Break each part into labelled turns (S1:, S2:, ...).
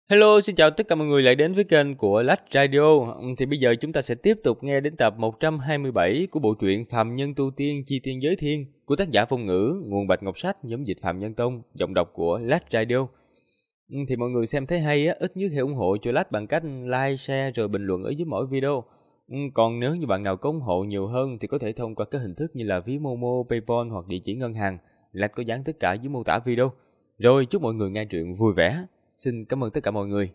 S1: Hello, xin chào tất cả mọi người lại đến với kênh của Lách Radio. Thì bây giờ chúng ta sẽ tiếp tục nghe đến tập 127 của bộ truyện Phàm Nhân Tu Tiên Chi Tiên Giới Thiên của tác giả Phong Ngữ, nguồn Bạch Ngọc Sách, nhóm dịch Phạm Nhân Tông, giọng đọc của Lách Radio. Thì mọi người xem thấy hay á, ít nhất hãy ủng hộ cho Lách bằng cách like, share rồi bình luận ở dưới mỗi video. Còn nếu như bạn nào có ủng hộ nhiều hơn thì có thể thông qua các hình thức như là ví Momo, PayPal hoặc địa chỉ ngân hàng. Lách có dán tất cả dưới mô tả video. Rồi chúc mọi người nghe truyện vui vẻ. Xin cảm ơn tất cả mọi người.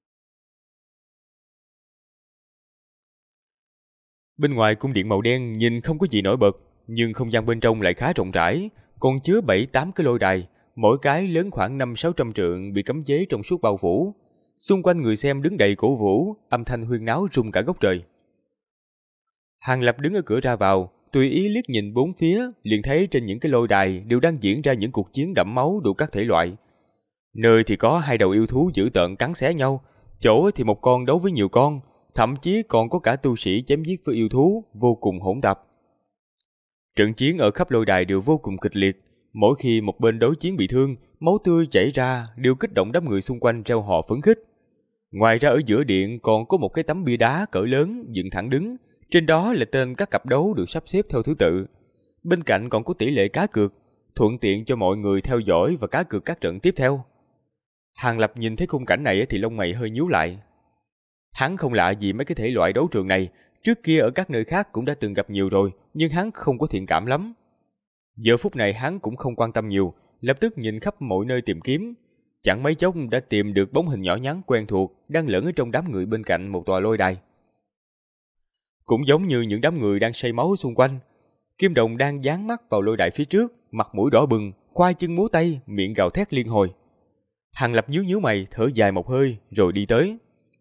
S1: Bên ngoài cung điện màu đen nhìn không có gì nổi bật, nhưng không gian bên trong lại khá rộng rãi, còn chứa 7-8 cái lôi đài, mỗi cái lớn khoảng 500-600 trượng bị cấm chế trong suốt bao phủ. Xung quanh người xem đứng đầy cổ vũ, âm thanh huyên náo rung cả góc trời. Hàng Lập đứng ở cửa ra vào, tùy ý liếc nhìn bốn phía, liền thấy trên những cái lôi đài đều đang diễn ra những cuộc chiến đẫm máu đủ các thể loại. Nơi thì có hai đầu yêu thú dữ tợn cắn xé nhau, chỗ thì một con đấu với nhiều con, thậm chí còn có cả tu sĩ chém giết với yêu thú, vô cùng hỗn tạp. Trận chiến ở khắp lôi đài đều vô cùng kịch liệt, mỗi khi một bên đối chiến bị thương, máu tươi chảy ra đều kích động đám người xung quanh reo hò phấn khích. Ngoài ra ở giữa điện còn có một cái tấm bia đá cỡ lớn dựng thẳng đứng, trên đó là tên các cặp đấu được sắp xếp theo thứ tự. Bên cạnh còn có tỷ lệ cá cược, thuận tiện cho mọi người theo dõi và cá cược các trận tiếp theo. Hàng Lập nhìn thấy khung cảnh này thì lông mày hơi nhíu lại. Hắn không lạ gì mấy cái thể loại đấu trường này, trước kia ở các nơi khác cũng đã từng gặp nhiều rồi, nhưng hắn không có thiện cảm lắm. Giờ phút này hắn cũng không quan tâm nhiều, lập tức nhìn khắp mọi nơi tìm kiếm. Chẳng mấy chốc đã tìm được bóng hình nhỏ nhắn quen thuộc đang lẫn ở trong đám người bên cạnh một tòa lôi đài. Cũng giống như những đám người đang say máu xung quanh, Kim Đồng đang dán mắt vào lôi đài phía trước, mặt mũi đỏ bừng, khoai chân múa tay, miệng gào thét liên hồi. Hàng Lập nhíu mày, thở dài một hơi, rồi đi tới.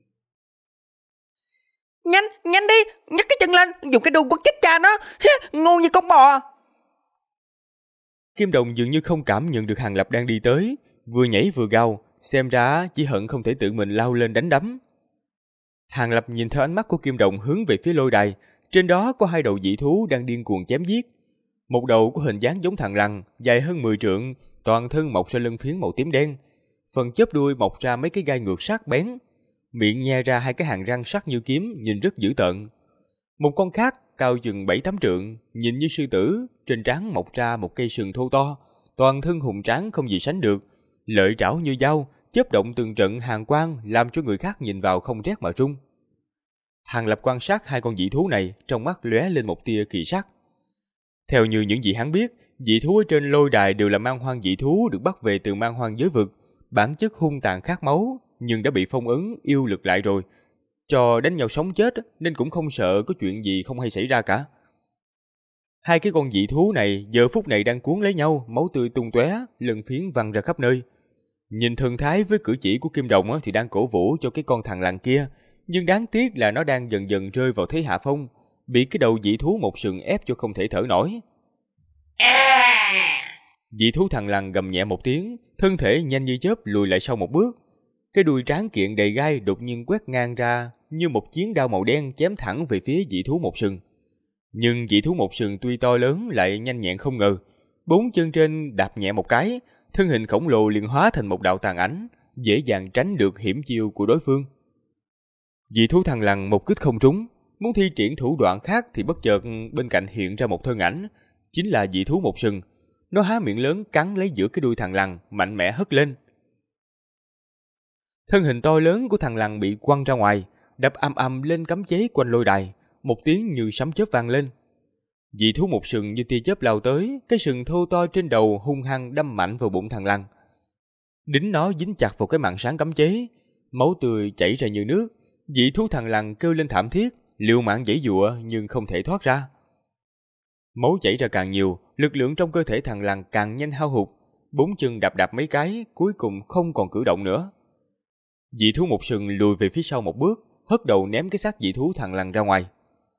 S2: Nhanh, nhanh đi, nhấc cái chân lên, dùng cái đuôi quất chết cha nó, ngu như con bò.
S1: Kim Đồng dường như không cảm nhận được Hàng Lập đang đi tới, vừa nhảy vừa gào, xem ra chỉ hận không thể tự mình lao lên đánh đấm. Hàng Lập nhìn theo ánh mắt của Kim Đồng hướng về phía lôi đài, trên đó có hai đầu dị thú đang điên cuồng chém giết. Một đầu có hình dáng giống thằn lằn, dài hơn 10 trượng, toàn thân mọc ra lân phiến màu tím đen. Phần chớp đuôi mọc ra mấy cái gai ngược sắc bén, miệng nhe ra hai cái hàm răng sắc như kiếm, nhìn rất dữ tợn. Một con khác cao chừng 7-8 trượng, nhìn như sư tử, trên trán mọc ra một cây sừng thô to, toàn thân hùng tráng không gì sánh được, lợi trảo như dao, chớp động từng trận hàn quang làm cho người khác nhìn vào không rét mà run. Hàng Lập quan sát hai con dị thú này, trong mắt lóe lên một tia kỳ sắc. Theo như những gì hắn biết, dị thú ở trên lôi đài đều là man hoang dị thú được bắt về từ man hoang giới vực, bản chất hung tàn khát máu, nhưng đã bị phong ấn yêu lực lại rồi, cho đánh nhau sống chết nên cũng không sợ có chuyện gì không hay xảy ra cả. Hai cái con dị thú này giờ phút này đang cuốn lấy nhau, máu tươi tung tóe, lân phiến văng ra khắp nơi. Nhìn thần thái với cử chỉ của Kim Đồng thì đang cổ vũ cho cái con thằn lằn kia, nhưng đáng tiếc là nó đang dần dần rơi vào thế hạ phong, bị cái đầu dị thú một sừng ép cho không thể thở nổi. Dị thú thằn lằn gầm nhẹ một tiếng, thân thể nhanh như chớp lùi lại sau một bước. Cái đuôi tráng kiện đầy gai đột nhiên quét ngang ra như một chiến đao màu đen chém thẳng về phía dị thú một sừng. Nhưng dị thú một sừng tuy to lớn lại nhanh nhẹn không ngờ, bốn chân trên đạp nhẹ một cái, thân hình khổng lồ liền hóa thành một đạo tàn ảnh, dễ dàng tránh được hiểm chiêu của đối phương. Dị thú thằn lằn một kích không trúng, muốn thi triển thủ đoạn khác thì bất chợt bên cạnh hiện ra một thân ảnh, chính là dị thú một sừng. Nó há miệng lớn cắn lấy giữa cái đuôi thằn lằn, mạnh mẽ hất lên. Thân hình to lớn của thằn lằn bị quăng ra ngoài, đập ầm ầm lên cấm chế quanh lôi đài, một tiếng như sấm chớp vang lên. Dị thú một sừng như tia chớp lao tới, cái sừng thô to trên đầu hung hăng đâm mạnh vào bụng thằn lằn. Đính nó dính chặt vào cái màn sáng cấm chế, máu tươi chảy ra như nước. Dị thú thằn lằn kêu lên thảm thiết, liều mạng giãy giụa nhưng không thể thoát ra. Máu chảy ra càng nhiều, lực lượng trong cơ thể thằn lằn càng nhanh hao hụt, bốn chân đạp đạp mấy cái, cuối cùng không còn cử động nữa. Dị thú một sừng lùi về phía sau một bước, hất đầu ném cái xác dị thú thằn lằn ra ngoài.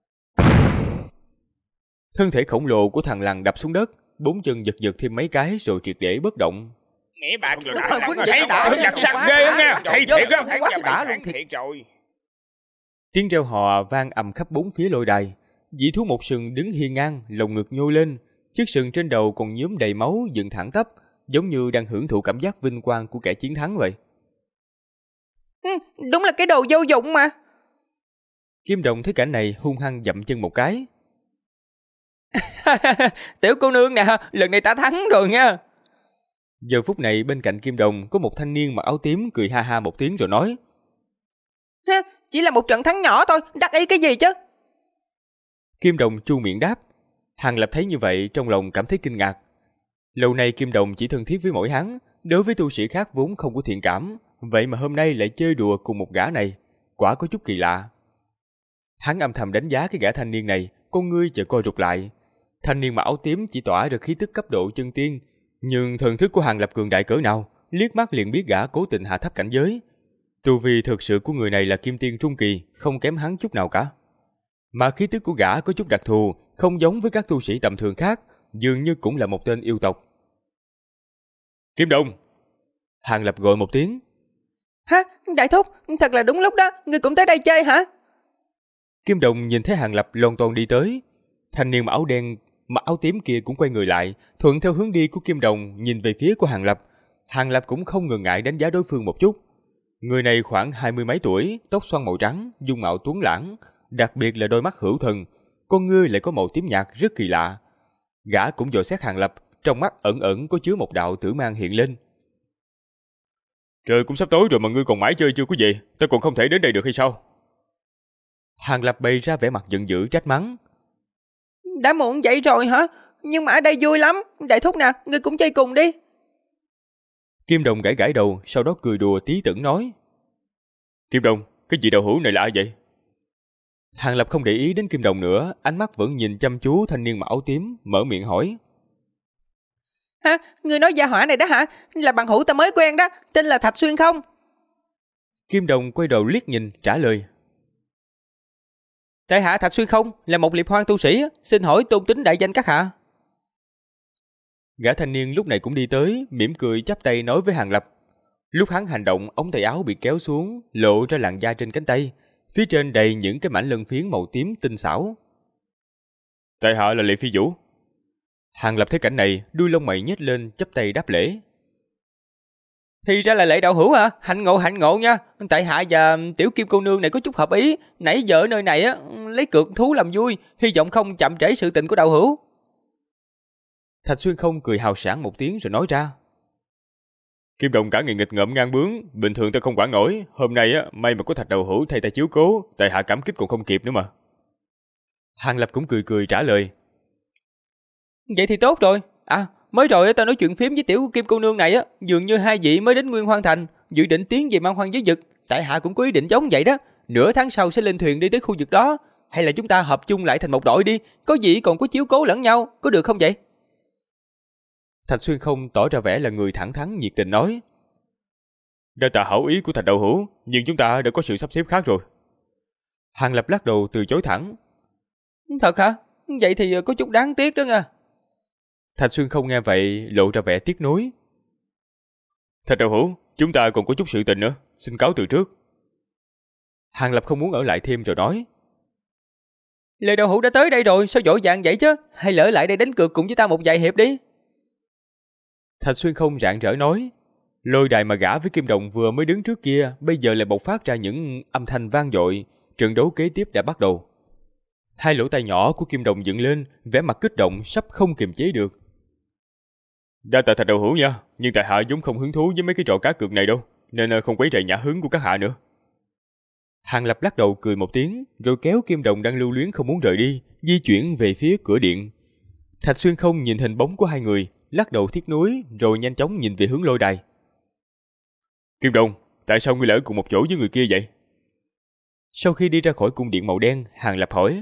S1: Thân thể khổng lồ của thằn lằn đập xuống đất, bốn chân giật giật thêm mấy cái rồi triệt để bất động.
S3: Mẹ bạn rồi thấy đã giặt sạch ghê á nha, hay thiệt á, thấy đã luôn thiệt rồi.
S1: Tiếng reo hò vang ầm khắp bốn phía lôi đài. Dị thú một sừng đứng hiên ngang, lồng ngực nhô lên, chiếc sừng trên đầu còn nhuốm đầy máu dựng thẳng tắp, giống như đang hưởng thụ cảm giác vinh quang của kẻ chiến thắng vậy.
S2: Đúng là cái đồ vô dụng mà.
S1: Kim Đồng thấy cảnh này hung hăng dậm chân một cái.
S2: Tiểu cô nương nè, lần này ta thắng rồi nha.
S1: Giờ phút này bên cạnh Kim Đồng có một thanh niên mặc áo tím cười ha ha một tiếng rồi nói.
S2: Chỉ là một trận thắng nhỏ thôi, đắc ý cái gì chứ?
S1: Kim Đồng chu miệng đáp. Hàng Lập thấy như vậy trong lòng cảm thấy kinh ngạc. Lâu nay Kim Đồng chỉ thân thiết với mỗi hắn, đối với tu sĩ khác vốn không có thiện cảm, vậy mà hôm nay lại chơi đùa cùng một gã này, quả có chút kỳ lạ. Hắn âm thầm đánh giá cái gã thanh niên này, con ngươi chợt co rụt lại. Thanh niên mặc áo tím chỉ tỏa ra khí tức cấp độ chân tiên, nhưng thần thức của Hàng Lập cường đại cỡ nào, liếc mắt liền biết gã cố tình hạ thấp cảnh giới. Tu vi thực sự của người này là kim tiên trung kỳ, không kém hắn chút nào cả. Mà khí tức của gã có chút đặc thù, không giống với các tu sĩ tầm thường khác, dường như cũng là một tên yêu tộc. Kim Đồng! Hàng Lập gọi một tiếng.
S2: Hả? Đại thúc, thật là đúng lúc đó, ngươi cũng tới đây chơi hả?
S1: Kim Đồng nhìn thấy Hàng Lập lon ton đi tới. Thanh niên mặc áo đen, mặc áo tím kia cũng quay người lại, thuận theo hướng đi của Kim Đồng nhìn về phía của Hàng Lập. Hàng Lập cũng không ngần ngại đánh giá đối phương một chút. Người này khoảng 20 mấy tuổi, tóc xoăn màu trắng, dung mạo tuấn lãng, đặc biệt là đôi mắt hữu thần, con ngươi lại có màu tím nhạt rất kỳ lạ. Gã cũng dò xét Hàng Lập, trong mắt ẩn ẩn có chứa một đạo tử mang hiện lên. Trời cũng sắp tối rồi mà ngươi còn mãi chơi chưa có gì, ta còn không thể đến đây được hay sao? Hàng Lập bày ra vẻ mặt giận dữ trách mắng.
S2: Đã muộn vậy rồi hả? Nhưng mà ở đây vui lắm, đại thúc nè, ngươi cũng chơi cùng đi.
S1: Kim Đồng gãi gãi đầu, sau đó cười đùa tí tửng nói. Kim Đồng, cái gì đậu hũ này là ai vậy? Hàng Lập không để ý đến Kim Đồng nữa, ánh mắt vẫn nhìn chăm chú thanh niên mặc áo tím, mở miệng hỏi.
S2: Hả? Ngươi nói gia hỏa này đó hả? Là bằng hữu ta mới quen đó, tên là Thạch Xuyên không?
S1: Kim Đồng quay đầu liếc nhìn, trả lời.
S2: Tại hạ Thạch Xuyên không, là một liệp hoang tu sĩ, xin hỏi tôn tính đại danh các hạ.
S1: Gã thanh niên lúc này cũng đi tới, mỉm cười chắp tay nói với Hàng Lập. Lúc hắn hành động, ống tay áo bị kéo xuống, lộ ra làn da trên cánh tay, phía trên đầy những cái mảnh lân phiến màu tím tinh xảo. Tại hạ là Lệ Phi Vũ. Hàng Lập thấy cảnh này, đuôi lông mày nhếch lên, chắp tay đáp lễ.
S2: Thì ra là Lệ đạo hữu hả? Hạnh ngộ nha. Tại hạ và tiểu Kim cô nương này có chút hợp ý, nãy giờ ở nơi này á lấy cược thú làm vui, hy vọng không chậm trễ sự tình của đạo hữu.
S1: Thạch Xuyên không cười hào sảng một tiếng rồi nói ra. Kim Đồng cả ngày nghịch ngợm ngang bướng, bình thường ta không quản nổi, hôm nay á may mà có Thạch đạo hữu thay ta chiếu cố, tại hạ cảm kích còn không kịp nữa mà. Hàng Lập cũng cười cười trả lời.
S2: Vậy thì tốt rồi. Mới rồi ta nói chuyện phím với tiểu Kim cô nương này á, dường như hai vị mới đến Nguyên Hoang Thành, dự định tiến về Man Hoang giới vực, tại hạ cũng có ý định giống vậy đó, nửa tháng sau sẽ lên thuyền đi tới khu vực đó, hay là chúng ta hợp chung lại thành một đội đi, có gì còn có chiếu cố lẫn nhau, có được không vậy?
S1: Thạch Xuyên không tỏ ra vẻ là người thẳng thắn nhiệt tình nói. Đa tạ hảo ý của Thạch đạo hữu, nhưng chúng ta đã có sự sắp xếp khác rồi. Hàng Lập lắc đầu từ chối thẳng.
S2: Thật hả? Vậy thì có chút đáng tiếc đó nha.
S1: Thạch Xuyên không nghe vậy, lộ ra vẻ tiếc nuối. Thạch đạo hữu, chúng ta còn có chút sự tình nữa, xin cáo từ trước. Hàng Lập không muốn ở lại thêm rồi nói.
S2: Lê đạo hữu đã tới đây rồi, sao vội vàng vậy chứ? Hay lỡ lại đây đánh cược cùng với ta một vài hiệp đi.
S1: Thạch Xuyên không rạng rỡ nói. Lôi đài mà gã với Kim Đồng vừa mới đứng trước kia, bây giờ lại bộc phát ra những âm thanh vang dội. Trận đấu kế tiếp đã bắt đầu. Hai lỗ tai nhỏ của Kim Đồng dựng lên, vẻ mặt kích động sắp không kiềm chế được. Đa tạ Thạch đạo hữu nha, nhưng tại hạ vốn không hứng thú với mấy cái trò cá cược này đâu, nên không quấy rầy nhã hứng của các hạ nữa. Hàng Lập lắc đầu cười một tiếng, rồi kéo Kim Đồng đang lưu luyến không muốn rời đi, di chuyển về phía cửa điện. Thạch Xuyên không nhìn hình bóng của hai người, lắc đầu tiếc nuối, rồi nhanh chóng nhìn về hướng lôi đài. Kim Đồng, tại sao ngươi lại ở cùng một chỗ với người kia vậy? Sau khi đi ra khỏi cung điện màu đen, Hàng Lập hỏi.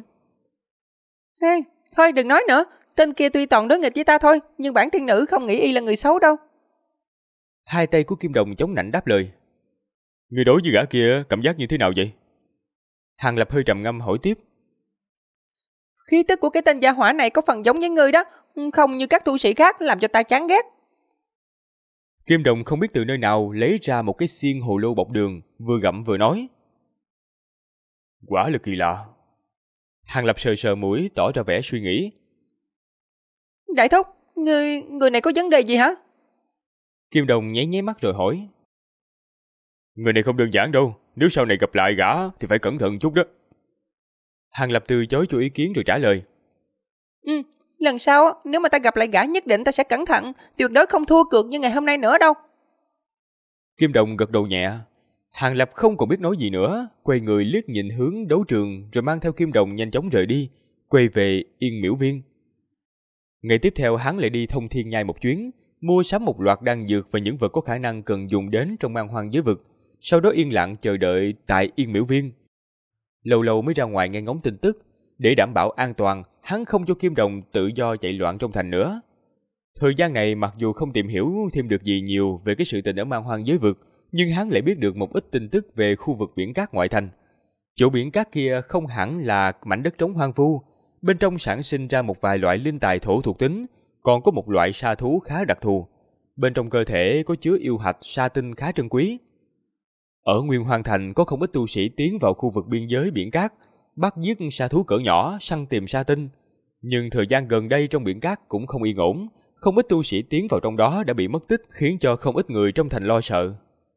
S2: Thôi đừng nói nữa, tên kia tuy toàn đối nghịch với ta thôi, nhưng bản thiên nữ không nghĩ y là người xấu đâu.
S1: Hai tay của Kim Đồng chống nạnh đáp lời. Người đối với gã kia cảm giác như thế nào vậy? Hàng Lập hơi trầm ngâm hỏi tiếp.
S2: Khí tức của cái tên gia hỏa này có phần giống với ngươi đó, không như các tu sĩ khác làm cho ta chán ghét.
S1: Kim Đồng không biết từ nơi nào lấy ra một cái xiên hồ lô bọc đường, vừa gặm vừa nói. Quả là kỳ lạ. Hàng Lập sờ sờ mũi tỏ ra vẻ suy nghĩ.
S2: Đại thúc, người này có vấn đề gì hả?
S1: Kim Đồng nháy nháy mắt rồi hỏi. Người này không đơn giản đâu, nếu sau này gặp lại gã thì phải cẩn thận chút đó. Hàng Lập từ chối cho ý kiến rồi trả lời.
S2: Lần sau nếu mà ta gặp lại gã nhất định ta sẽ cẩn thận, tuyệt đối không thua cược như ngày hôm nay nữa đâu.
S1: Kim Đồng gật đầu nhẹ. Hàng Lập không còn biết nói gì nữa, quay người liếc nhìn hướng đấu trường rồi mang theo Kim Đồng nhanh chóng rời đi, quay về Yên Miễu Viên. Ngày tiếp theo hắn lại đi Thông Thiên Nhai một chuyến, mua sắm một loạt đan dược và những vật có khả năng cần dùng đến trong man hoang giới vực, sau đó yên lặng chờ đợi tại Yên Miễu Viên. Lâu lâu mới ra ngoài nghe ngóng tin tức, để đảm bảo an toàn, hắn không cho Kim Đồng tự do chạy loạn trong thành nữa. Thời gian này mặc dù không tìm hiểu thêm được gì nhiều về cái sự tình ở man hoang giới vực, nhưng hắn lại biết được một ít tin tức về khu vực biển cát ngoại thành. Chỗ biển cát kia không hẳn là mảnh đất trống hoang vu, bên trong sản sinh ra một vài loại linh tài thổ thuộc tính, còn có một loại sa thú khá đặc thù. Bên trong cơ thể có chứa yêu hạch sa tinh khá trân quý. Ở Nguyên Hoang Thành có không ít tu sĩ tiến vào khu vực biên giới biển cát, bắt giết sa thú cỡ nhỏ, săn tìm sa tinh. Nhưng thời gian gần đây trong biển cát cũng không yên ổn, không ít tu sĩ tiến vào trong đó đã bị mất tích, khiến cho không ít người trong thành lo sợ.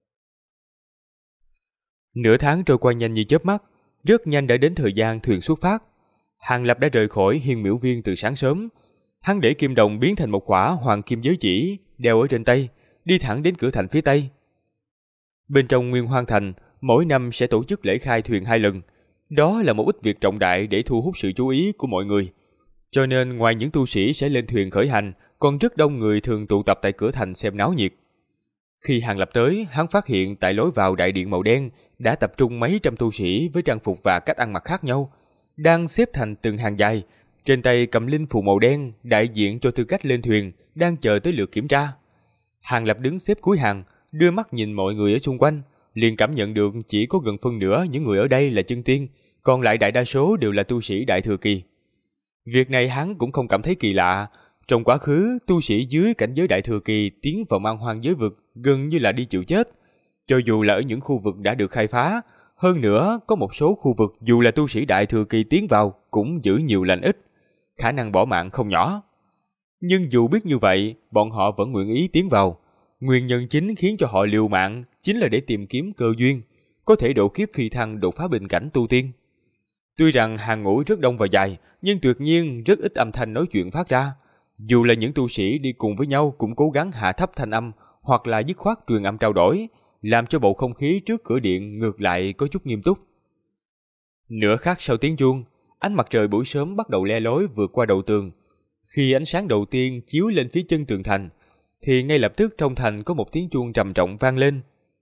S1: Nửa tháng trôi qua nhanh như chớp mắt, rất nhanh đã đến thời gian thuyền xuất phát. Hàng Lập đã rời khỏi Hiên Miễu Viên từ sáng sớm. Hắn để Kim Đồng biến thành một khỏa hoàng kim giới chỉ, đeo ở trên tay, đi thẳng đến cửa thành phía tây. Bên trong Nguyên Hoang Thành, mỗi năm sẽ tổ chức lễ khai thuyền 2 lần. Đó là một ít việc trọng đại để thu hút sự chú ý của mọi người. Cho nên ngoài những tu sĩ sẽ lên thuyền khởi hành, còn rất đông người thường tụ tập tại cửa thành xem náo nhiệt. Khi Hàng Lập tới, hắn phát hiện tại lối vào đại điện màu đen đã tập trung mấy trăm tu sĩ với trang phục và cách ăn mặc khác nhau, đang xếp thành từng hàng dài, trên tay cầm linh phù màu đen đại diện cho tư cách lên thuyền, đang chờ tới lượt kiểm tra. Hàng Lập đứng xếp cuối hàng, đưa mắt nhìn mọi người ở xung quanh, liền cảm nhận được chỉ có gần phân nửa những người ở đây là chân tiên, còn lại đại đa số đều là tu sĩ đại thừa kỳ. Việc này hắn cũng không cảm thấy kỳ lạ. Trong quá khứ, tu sĩ dưới cảnh giới đại thừa kỳ tiến vào man hoang giới vực gần như là đi chịu chết. Cho dù là ở những khu vực đã được khai phá, hơn nữa có một số khu vực dù là tu sĩ đại thừa kỳ tiến vào cũng giữ nhiều lành ít, khả năng bỏ mạng không nhỏ. Nhưng dù biết như vậy, bọn họ vẫn nguyện ý tiến vào. Nguyên nhân chính khiến cho họ liều mạng chính là để tìm kiếm cơ duyên, có thể độ kiếp phi thăng đột phá bình cảnh tu tiên. Tuy rằng hàng ngũ rất đông và dài, nhưng tuyệt nhiên rất ít âm thanh nói chuyện phát ra. Dù là những tu sĩ đi cùng với nhau cũng cố gắng hạ thấp thanh âm, hoặc là dứt khoát truyền âm trao đổi, làm cho bầu không khí trước cửa điện ngược lại có chút nghiêm túc. Nửa khắc sau tiếng chuông, ánh mặt trời buổi sớm bắt đầu le lói vượt qua đầu tường. Khi ánh sáng đầu tiên chiếu lên phía chân tường thành, thì ngay lập tức trong thành có một tiếng chuông trầm trọng vang lên.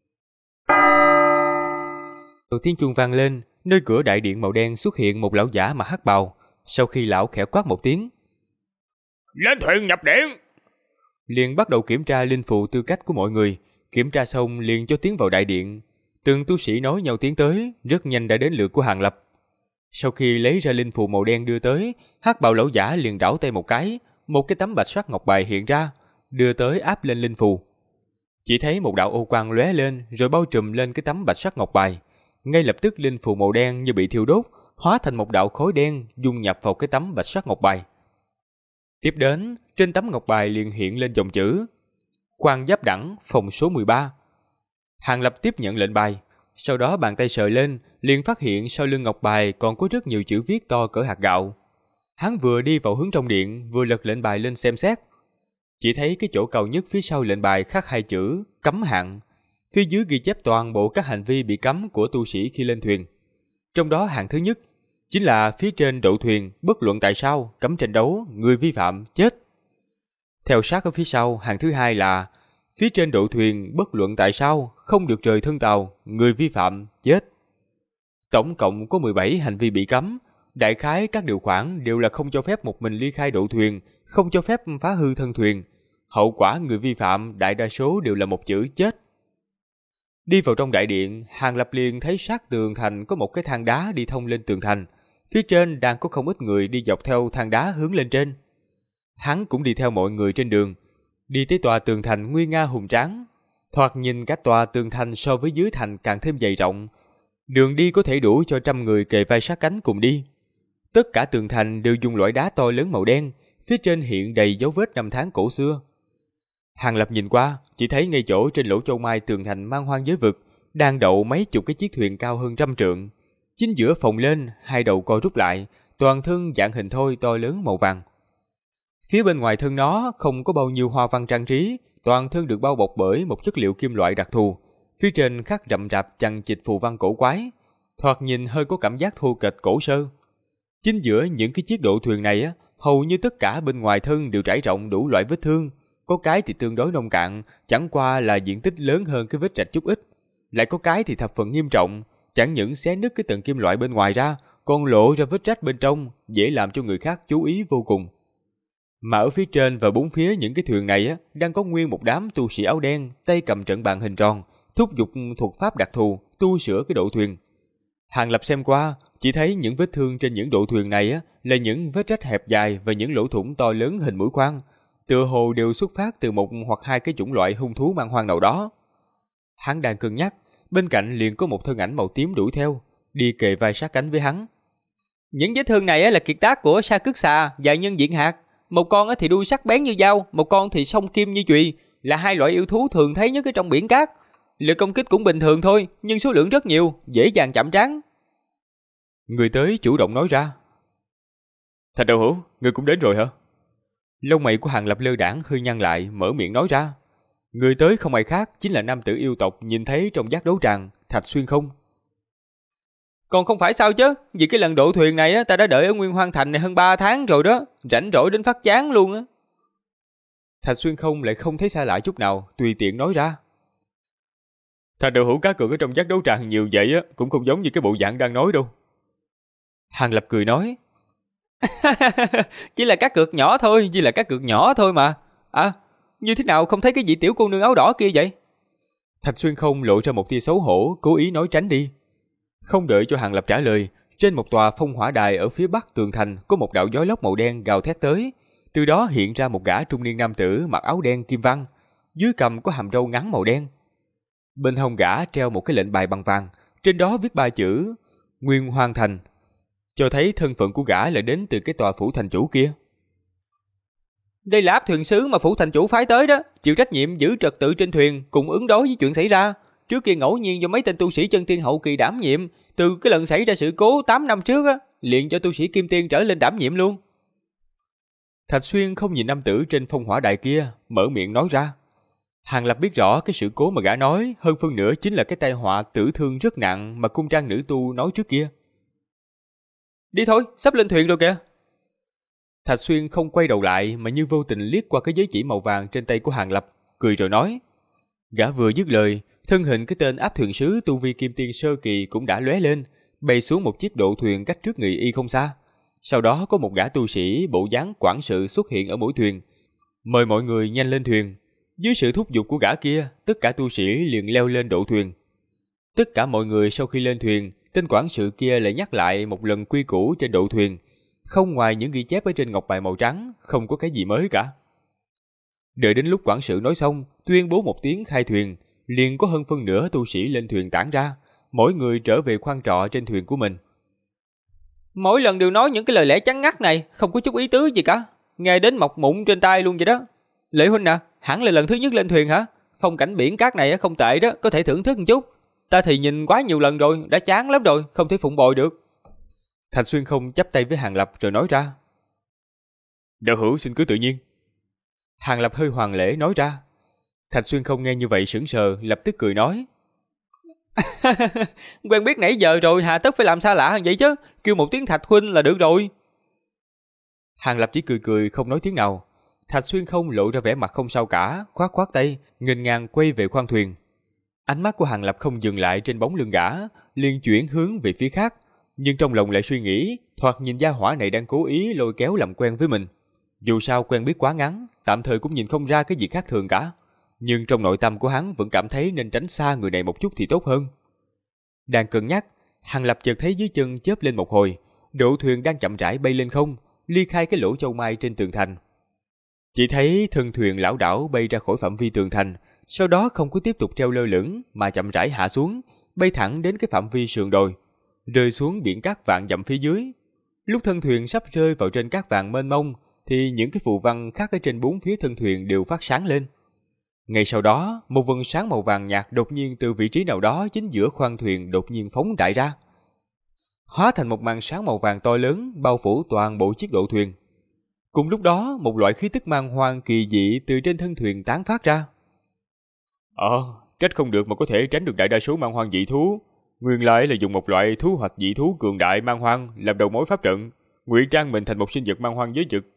S1: Đầu tiếng chuông vang lên, nơi cửa đại điện màu đen xuất hiện một lão giả mặc hắc bào. Sau khi lão khẽ quát một tiếng,
S3: lên thuyền nhập điện,
S1: liền bắt đầu kiểm tra linh phù tư cách của mọi người. Kiểm tra xong liền cho tiến vào đại điện. Từng tu sĩ nói nhau tiến tới, rất nhanh đã đến lượt của Hàng Lập. Sau khi lấy ra linh phù màu đen đưa tới, hắc bào lão giả liền đảo tay một cái tấm bạch sắc ngọc bài hiện ra, đưa tới áp lên linh phù. Chỉ thấy một đạo ô quang lóe lên rồi bao trùm lên cái tấm bạch sắc ngọc bài. Ngay lập tức linh phù màu đen như bị thiêu đốt, hóa thành một đạo khói đen dung nhập vào cái tấm bạch sắc ngọc bài. Tiếp đến, trên tấm ngọc bài liền hiện lên dòng chữ: Khoan Giáp Đẳng, phòng số 13. Hàng Lập tiếp nhận lệnh bài, sau đó bàn tay sờ lên, liền phát hiện sau lưng ngọc bài còn có rất nhiều chữ viết to cỡ hạt gạo. Hắn vừa đi vào hướng trong điện, vừa lật lệnh bài lên xem xét. Chỉ thấy cái chỗ cao nhất phía sau lệnh bài khắc 2 chữ cấm hạn, phía dưới ghi chép toàn bộ các hành vi bị cấm của tu sĩ khi lên thuyền. Trong đó hạng thứ nhất chính là phía trên đậu thuyền bất luận tại sao cấm tranh đấu, người vi phạm chết. Theo sát ở phía sau, hạng thứ hai là phía trên đậu thuyền bất luận tại sao không được rời thân tàu, người vi phạm chết. Tổng cộng có 17 hành vi bị cấm. Đại khái các điều khoản đều là không cho phép một mình ly khai đậu thuyền, không cho phép phá hư thân thuyền. Hậu quả người vi phạm đại đa số đều là một chữ chết. Đi vào trong đại điện, Hàng Lập liền thấy sát tường thành có một cái thang đá đi thông lên tường thành. Phía trên đang có không ít người đi dọc theo thang đá hướng lên trên. Hắn cũng đi theo mọi người trên đường, đi tới tòa tường thành nguy nga hùng tráng. Thoạt nhìn cả tòa tường thành so với dưới thành càng thêm dày rộng. Đường đi có thể đủ cho 100 người kề vai sát cánh cùng đi. Tất cả tường thành đều dùng loại đá to lớn màu đen, phía trên hiện đầy dấu vết năm tháng cổ xưa. Hàng Lập nhìn qua, chỉ thấy ngay chỗ trên lỗ châu mai tường thành man hoang giới vực, đang đậu mấy chục cái chiếc thuyền cao hơn 100 trượng. Chính giữa phồng lên, hai đầu co rút lại, toàn thân dạng hình thoi to lớn màu vàng. Phía bên ngoài thân nó không có bao nhiêu hoa văn trang trí, toàn thân được bao bọc bởi một chất liệu kim loại đặc thù. Phía trên khắc rậm rạp chằng chịt phù văn cổ quái, thoạt nhìn hơi có cảm giác thô kệch cổ sơ. Chính giữa những cái chiếc độ thuyền này hầu như tất cả bên ngoài thân đều trải rộng đủ loại vết thương, có cái thì tương đối nông cạn, chẳng qua là diện tích lớn hơn cái vết rạch chút ít, lại có cái thì thập phần nghiêm trọng, chẳng những xé nứt cái tầng kim loại bên ngoài ra, còn lộ ra vết rách bên trong, dễ làm cho người khác chú ý vô cùng. Mà ở phía trên và bốn phía những cái thuyền này đang có nguyên một đám tu sĩ áo đen, tay cầm trận bàn hình tròn, thúc giục thuật pháp đặc thù tu sửa cái độ thuyền. Hàng Lập xem qua, chỉ thấy những vết thương trên những độ thuyền này là những vết rách hẹp dài và những lỗ thủng to lớn hình mũi khoan, tựa hồ đều xuất phát từ một hoặc hai cái chủng loại hung thú man hoang nào đó. Hắn đang cân nhắc, bên cạnh liền có một thân ảnh màu tím đuổi theo, đi kề vai sát cánh với hắn.
S2: Những vết thương này là kiệt tác của Sa Cước Xà và Nhân Diện Hạc. Một con thì đuôi sắc bén như dao, một con thì song kim như chùy, là hai loại yêu thú thường thấy nhất ở trong biển cát. Lực công kích cũng bình thường thôi, nhưng số lượng rất nhiều, dễ dàng chạm trán.
S1: Người tới chủ động nói ra. Thạch Đạo Hữu, người cũng đến rồi hả? Lông mày của Hàng Lập lơ đãng hơi nhăn lại, mở miệng nói ra. Người tới không ai khác chính là nam tử yêu tộc nhìn thấy trong giác đấu tràng, Thạch Xuyên Không.
S2: Còn không phải sao chứ, vì cái lần độ thuyền này ta đã đợi ở Nguyên Hoang Thành này hơn 3 tháng rồi đó, rảnh rỗi đến phát chán luôn á.
S1: Thạch Xuyên Không lại không thấy xa lạ chút nào, tùy tiện nói ra. Thạch Đạo Hữu cá cược ở trong giác đấu tràng nhiều vậy cũng không giống như cái bộ dạng đang nói đâu. Hàng Lập cười nói.
S2: Chỉ là cá cược nhỏ thôi, chỉ là cá cược nhỏ thôi mà. À, như thế nào không thấy cái vị tiểu cô nương áo đỏ kia vậy?
S1: Thạch Xuyên Không lộ ra một tia xấu hổ, cố ý nói tránh đi. Không đợi cho Hàng Lập trả lời, trên một tòa phong hỏa đài ở phía bắc tường thành có một đạo gió lốc màu đen gào thét tới. Từ đó hiện ra một gã trung niên nam tử mặc áo đen kim văn, dưới cằm có hàm râu ngắn màu đen. Bên hông gã treo một cái lệnh bài bằng vàng, trên đó viết 3 chữ Nguyên Hoang Thành, cho thấy thân phận của gã là đến từ cái tòa phủ thành chủ kia.
S2: Đây là áp thuyền sứ mà phủ thành chủ phái tới đó, chịu trách nhiệm giữ trật tự trên thuyền cùng ứng đối với chuyện xảy ra. Trước kia ngẫu nhiên do mấy tên tu sĩ chân tiên hậu kỳ đảm nhiệm, từ cái lần xảy ra sự cố 8 năm trước liền cho tu sĩ kim tiên trở lên đảm nhiệm luôn.
S1: Thạch Xuyên không nhìn nam tử trên phong hỏa đài kia, mở miệng nói ra. Hàng Lập biết rõ cái sự cố mà gã nói, hơn phân nửa chính là cái tai họa tử thương rất nặng mà cung trang nữ tu nói trước kia.
S2: Đi thôi, sắp lên thuyền rồi kìa.
S1: Thạch Xuyên không quay đầu lại mà như vô tình liếc qua cái giới chỉ màu vàng trên tay của Hàng Lập, cười rồi nói. Gã vừa dứt lời, thân hình cái tên áp thuyền sứ tu vi kim tiên sơ kỳ cũng đã lóe lên, bay xuống một chiếc độ thuyền cách trước người y không xa. Sau đó có một gã tu sĩ bộ dáng quản sự xuất hiện ở mỗi thuyền, mời mọi người nhanh lên thuyền. Dưới sự thúc giục của gã kia, tất cả tu sĩ liền leo lên độ thuyền. Tất cả mọi người sau khi lên thuyền, tên quản sự kia lại nhắc lại một lần quy củ trên độ thuyền. Không ngoài những ghi chép ở trên ngọc bài màu trắng, không có cái gì mới cả. Đợi đến lúc quản sự nói xong, tuyên bố một tiếng khai thuyền, liền có hơn phân nửa tu sĩ lên thuyền tản ra, mỗi người trở về khoang trọ trên thuyền của mình.
S2: Mỗi lần đều nói những cái lời lẽ chán ngắt này, không có chút ý tứ gì cả, nghe đến mọc mụn trên tai luôn vậy đó. Lệ huynh à, hẳn là lần thứ nhất lên thuyền hả? Phong cảnh biển cát này không tệ đó, có thể thưởng thức một chút. Ta thì nhìn quá nhiều lần rồi, đã chán lắm rồi, không thể phụng bồi được.
S1: Thạch Xuyên Không chắp tay với Hàng Lập rồi nói ra. Đạo hữu xin cứ tự nhiên. Hàng Lập hơi hoàng lễ nói ra. Thạch Xuyên Không nghe như vậy sững sờ, lập tức cười nói.
S2: Quen biết nãy giờ rồi, hà tất phải làm xa lạ vậy chứ, kêu một tiếng Thạch huynh là được rồi.
S1: Hàng Lập chỉ cười cười không nói tiếng nào. Thạch Xuyên Không lộ ra vẻ mặt không sao cả, khoát khoát tay, nghênh ngang quay về khoang thuyền. Ánh mắt của Hàng Lập không dừng lại trên bóng lưng gã, liền chuyển hướng về phía khác, nhưng trong lòng lại suy nghĩ, thoạt nhìn gia hỏa này đang cố ý lôi kéo làm quen với mình. Dù sao quen biết quá ngắn, tạm thời cũng nhìn không ra cái gì khác thường cả, nhưng trong nội tâm của hắn vẫn cảm thấy nên tránh xa người này một chút thì tốt hơn. Đang cân nhắc, Hàng Lập chợt thấy dưới chân chớp lên một hồi, độ thuyền đang chậm rãi bay lên không, ly khai cái lỗ châu mai trên tường thành. Chỉ thấy thân thuyền lảo đảo bay ra khỏi phạm vi tường thành, sau đó không có tiếp tục treo lơ lửng mà chậm rãi hạ xuống, bay thẳng đến cái phạm vi sườn đồi, rơi xuống biển cát vạn dặm phía dưới. Lúc thân thuyền sắp rơi vào trên cát vàng mênh mông, thì những cái phù văn khắc ở trên bốn phía thân thuyền đều phát sáng lên. Ngay sau đó, một vầng sáng màu vàng nhạt đột nhiên từ vị trí nào đó chính giữa khoang thuyền đột nhiên phóng đại ra, hóa thành một màn sáng màu vàng to lớn bao phủ toàn bộ chiếc độ thuyền. Cùng lúc đó, một loại khí tức man hoang kỳ dị từ trên thân thuyền tán phát ra. Trách không được mà có thể tránh được đại đa số man hoang dị thú. Nguyên lai là dùng một loại thú hoạch dị thú cường đại man hoang làm đầu mối pháp trận, ngụy trang mình thành một sinh vật man hoang giới vực.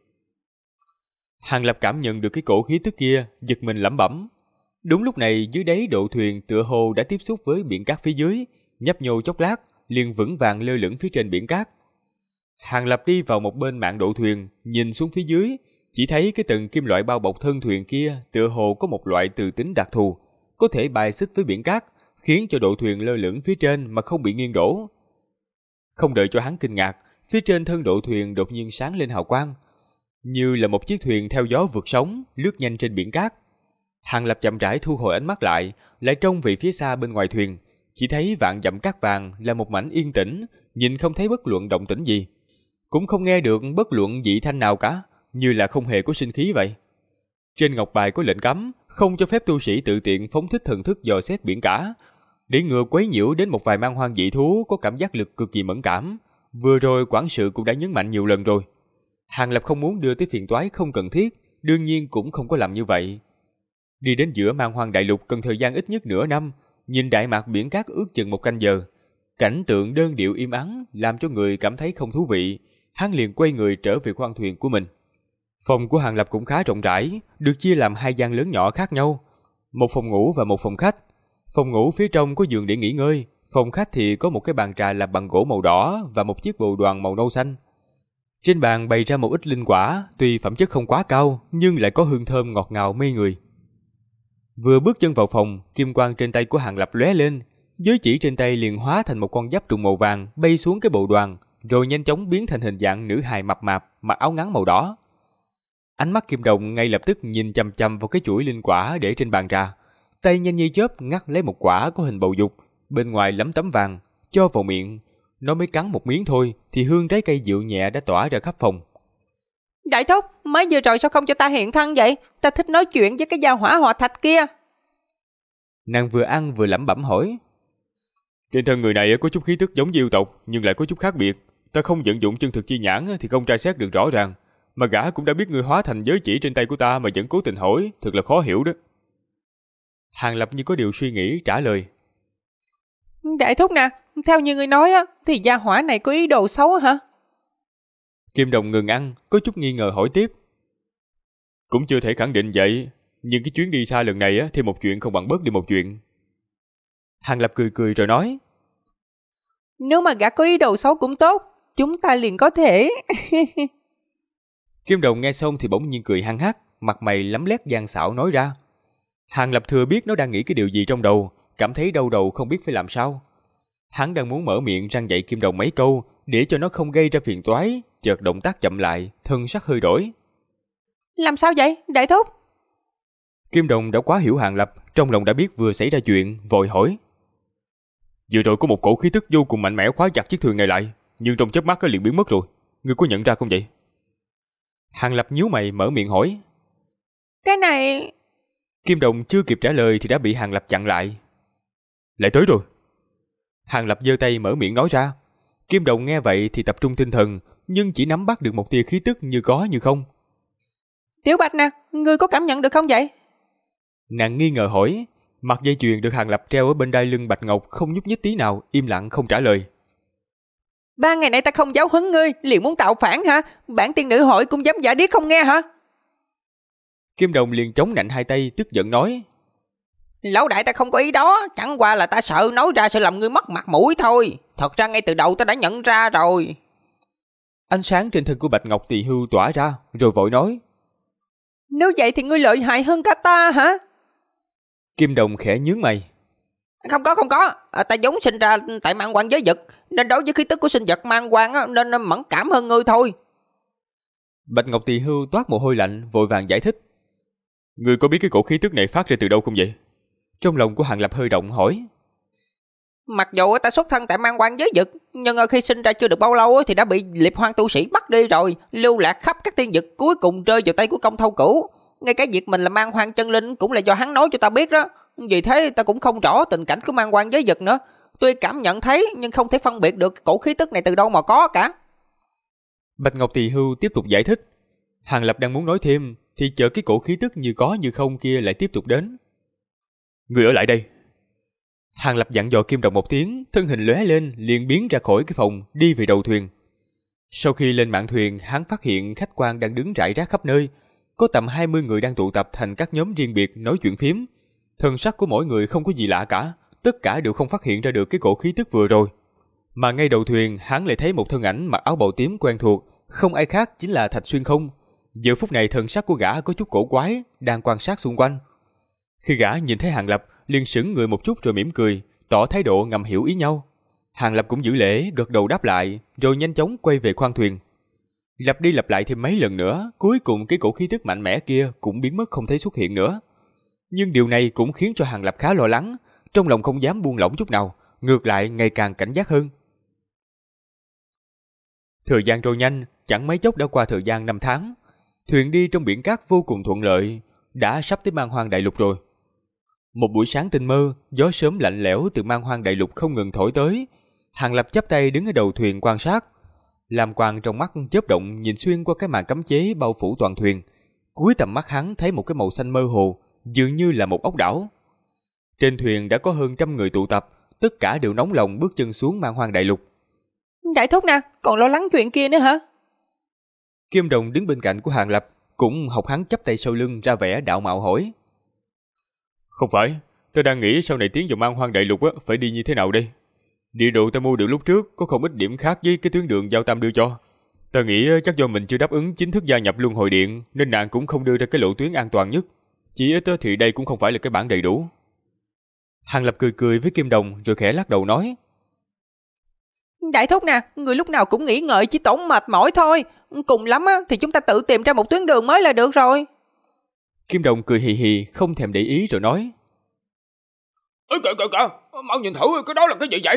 S1: Hàng Lập cảm nhận được cái cổ khí tức kia, giật mình lẩm bẩm. Đúng lúc này, dưới đáy độ thuyền tựa hồ đã tiếp xúc với biển cát phía dưới, nhấp nhô chốc lát, liền vững vàng lơ lửng phía trên biển cát. Hàng Lập đi vào một bên mạn độ thuyền, nhìn xuống phía dưới, chỉ thấy cái tầng kim loại bao bọc thân thuyền kia tựa hồ có một loại từ tính đặc thù, có thể bài xích với biển cát, khiến cho độ thuyền lơ lửng phía trên mà không bị nghiêng đổ. Không đợi cho hắn kinh ngạc, phía trên thân độ thuyền đột nhiên sáng lên hào quang, như là một chiếc thuyền theo gió vượt sóng, lướt nhanh trên biển cát. Hàng Lập chậm rãi thu hồi ánh mắt lại trông về phía xa bên ngoài thuyền, chỉ thấy vạn dặm cát vàng là một mảnh yên tĩnh, nhìn không thấy bất luận động tĩnh gì, cũng không nghe được bất luận dị thanh nào cả, như là không hề có sinh khí vậy. Trên ngọc bài có lệnh cấm, không cho phép tu sĩ tự tiện phóng thích thần thức dò xét biển cả, để ngừa quấy nhiễu đến một vài man hoang dị thú có cảm giác lực cực kỳ mẫn cảm. Vừa rồi quản sự cũng đã nhấn mạnh nhiều lần rồi. Hàng Lập không muốn đưa tới phiền toái không cần thiết, đương nhiên cũng không có làm như vậy. Đi đến giữa man hoang đại lục cần thời gian ít nhất nửa năm, nhìn đại mạc biển cát ước chừng 1 canh giờ. Cảnh tượng đơn điệu im ắng làm cho người cảm thấy không thú vị, hắn liền quay người trở về khoang thuyền của mình. Phòng của Hàng Lập cũng khá rộng rãi, được chia làm 2 gian lớn nhỏ khác nhau, một phòng ngủ và một phòng khách. Phòng ngủ phía trong có giường để nghỉ ngơi, phòng khách thì có một cái bàn trà làm bằng gỗ màu đỏ và một chiếc bồ đoàn màu nâu xanh. Trên bàn bày ra một ít linh quả, tuy phẩm chất không quá cao nhưng lại có hương thơm ngọt ngào mê người. Vừa bước chân vào phòng, kim quang trên tay của Hàng Lập lóe lên, giới chỉ trên tay liền hóa thành một con giáp trùng màu vàng bay xuống cái bộ đoàn, rồi nhanh chóng biến thành hình dạng nữ hài mập mạp mặc áo ngắn màu đỏ. Ánh mắt Kim Đồng ngay lập tức nhìn chằm chằm vào cái chuỗi linh quả để trên bàn trà, tay nhanh như chớp ngắt lấy một quả có hình bầu dục, bên ngoài lấm tấm vàng, cho vào miệng. Nó mới cắn một miếng thôi thì hương trái cây dịu nhẹ đã tỏa ra khắp phòng.
S2: Đại thúc, mới vừa rồi sao không cho ta hiện thân vậy? Ta thích nói chuyện với cái gia hỏa họ Thạch kia.
S1: Nàng vừa ăn vừa lẩm bẩm hỏi. Trên thân người này có chút khí tức giống như yêu tộc, nhưng lại có chút khác biệt. Ta không vận dụng chân thực chi nhãn thì không tra xét được rõ ràng. Mà gã cũng đã biết ngươi hóa thành giới chỉ trên tay của ta mà vẫn cố tình hỏi, thật là khó hiểu đó. Hàng Lập như có điều suy nghĩ trả lời.
S2: Đại thúc nè, theo như ngươi nói á, thì gia hỏa này có ý đồ xấu hả?
S1: Kim Đồng ngừng ăn, có chút nghi ngờ hỏi tiếp. Cũng chưa thể khẳng định vậy, nhưng cái chuyến đi xa lần này á, thì một chuyện không bằng bớt đi một chuyện. Hàng Lập cười cười rồi nói.
S2: Nếu mà gã có ý đồ xấu cũng tốt, chúng ta liền có thể.
S1: Kim Đồng nghe xong thì bỗng nhiên cười hăng hắc, mặt mày lấm lét gian xảo nói ra. Hàng Lập thừa biết nó đang nghĩ cái điều gì trong đầu, cảm thấy đau đầu không biết phải làm sao. Hắn đang muốn mở miệng răn dạy Kim Đồng mấy câu để cho nó không gây ra phiền toái, chợt động tác chậm lại, thân sắc hơi đổi.
S2: Làm sao vậy, đại thúc?
S1: Kim Đồng đã quá hiểu Hàng Lập, trong lòng đã biết vừa xảy ra chuyện, vội hỏi. Vừa rồi có một cổ khí tức vô cùng mạnh mẽ khóa chặt chiếc thuyền này lại, nhưng trong chớp mắt liền biến mất rồi. Ngươi có nhận ra không vậy? Hàng Lập nhíu mày mở miệng hỏi.
S2: Cái này...
S1: Kim Đồng chưa kịp trả lời thì đã bị Hàng Lập chặn lại. Lại tới rồi. Hàng Lập giơ tay mở miệng nói ra. Kim Đồng nghe vậy thì tập trung tinh thần, nhưng chỉ nắm bắt được một tia khí tức như có như không.
S2: Tiểu Bạch nè, ngươi có cảm nhận được không vậy?
S1: Nàng nghi ngờ hỏi. Mặt dây chuyền được Hàng Lập treo ở bên đai lưng Bạch Ngọc không nhúc nhích tí nào, im lặng không trả lời.
S2: 3 ngày nay ta không giáo huấn ngươi, liền muốn tạo phản hả? Bản tiên nữ hội cũng dám giả điếc không nghe hả?
S1: Kim Đồng liền chống nạnh hai tay tức giận nói.
S2: Lão đại ta không có ý đó, chẳng qua là ta sợ nói ra sẽ làm ngươi mất mặt mũi thôi. Thật ra ngay từ đầu ta đã nhận ra rồi.
S1: Ánh sáng trên thân của Bạch Ngọc Tỳ Hưu tỏa ra, rồi vội nói.
S2: Nếu vậy thì ngươi lợi hại hơn cả ta hả?
S1: Kim Đồng khẽ nhướng mày.
S2: Không có, ta giống sinh ra tại man hoang giới vực, nên đối với khí tức của sinh vật man hoang nên mẫn cảm hơn ngươi thôi.
S1: Bạch Ngọc Tỳ Hưu toát mồ hôi lạnh, vội vàng giải thích. Ngươi có biết cái cổ khí tức này phát ra từ đâu không vậy? Trong lòng của Hàng Lập hơi động hỏi.
S2: Mặc dù ta xuất thân tại man hoang giới vực, nhưng khi sinh ra chưa được bao lâu thì đã bị liệp hoang tu sĩ bắt đi rồi, lưu lạc khắp các tiên vực, cuối cùng rơi vào tay của Công Thâu Cửu. Ngay cả việc mình là mang hoang chân linh cũng là do hắn nói cho ta biết đó. Vì thế ta cũng không rõ tình cảnh của mang hoang giới vực nữa. Tuy cảm nhận thấy nhưng không thể phân biệt được cổ khí tức này từ đâu mà có cả.
S1: Bạch Ngọc Tỳ Hưu tiếp tục giải thích. Hàng Lập đang muốn nói thêm thì chợt cái cổ khí tức như có như không kia lại tiếp tục đến. Người ở lại đây. Hàng Lập dặn dò Kim Đồng một tiếng, thân hình lóe lên liền biến ra khỏi cái phòng đi về đầu thuyền. Sau khi lên mạn thuyền, hắn phát hiện khách quan đang đứng rải rác khắp nơi, có tầm 20 người đang tụ tập thành các nhóm riêng biệt nói chuyện phiếm. Thần sắc của mỗi người không có gì lạ cả, tất cả đều không phát hiện ra được cái cổ khí tức vừa rồi. Mà ngay đầu thuyền, hắn lại thấy một thân ảnh mặc áo bào tím quen thuộc, không ai khác chính là Thạch Xuyên Không. Giờ phút này thần sắc của gã có chút cổ quái, đang quan sát xung quanh. Khi gã nhìn thấy Hàng Lập, liền sững người một chút rồi mỉm cười, tỏ thái độ ngầm hiểu ý nhau. Hàng Lập cũng giữ lễ, gật đầu đáp lại, rồi nhanh chóng quay về khoang thuyền. Lặp đi lặp lại thêm mấy lần nữa, cuối cùng cái cổ khí tức mạnh mẽ kia cũng biến mất không thấy xuất hiện nữa. Nhưng điều này cũng khiến cho Hàng Lập khá lo lắng, trong lòng không dám buông lỏng chút nào, ngược lại ngày càng cảnh giác hơn. Thời gian trôi nhanh, chẳng mấy chốc đã qua thời gian 5 tháng. Thuyền đi trong biển cát vô cùng thuận lợi, đã sắp tới Man Hoang Đại Lục rồi. Một buổi sáng tinh mơ, gió sớm lạnh lẽo từ Man Hoang Đại Lục không ngừng thổi tới. Hàng Lập chắp tay đứng ở đầu thuyền quan sát. Lam quang trong mắt chớp động nhìn xuyên qua cái màn cấm chế bao phủ toàn thuyền. Cuối tầm mắt hắn thấy một cái màu xanh mơ hồ, dường như là một ốc đảo. Trên thuyền đã có hơn 100 người tụ tập, tất cả đều nóng lòng bước chân xuống Man Hoang Đại Lục.
S2: Đại thúc nè, còn lo lắng chuyện kia nữa hả?
S1: Kim Đồng đứng bên cạnh của Hàng Lập, cũng học hắn chắp tay sau lưng ra vẻ đạo mạo hỏi. Không phải, tôi đang nghĩ sau này tiến vào Man Hoang Đại Lục phải đi như thế nào đây? Địa đồ ta mua được lúc trước có không ít điểm khác với cái tuyến đường Giao Tam đưa cho. Ta nghĩ chắc do mình chưa đáp ứng chính thức gia nhập Luân Hồi Điện nên nàng cũng không đưa ra cái lộ tuyến an toàn nhất. Chỉ ít thì đây cũng không phải là cái bản đầy đủ. Hàng Lập cười cười với Kim Đồng rồi khẽ lắc đầu nói.
S2: Đại thúc nè, người lúc nào cũng nghĩ ngợi chỉ tổn mệt mỏi thôi. Cùng lắm thì chúng ta tự tìm ra một tuyến đường mới là được rồi.
S1: Kim Đồng cười hì hì không thèm để ý rồi nói.
S3: Kìa, mau nhìn thử cái đó là cái gì vậy?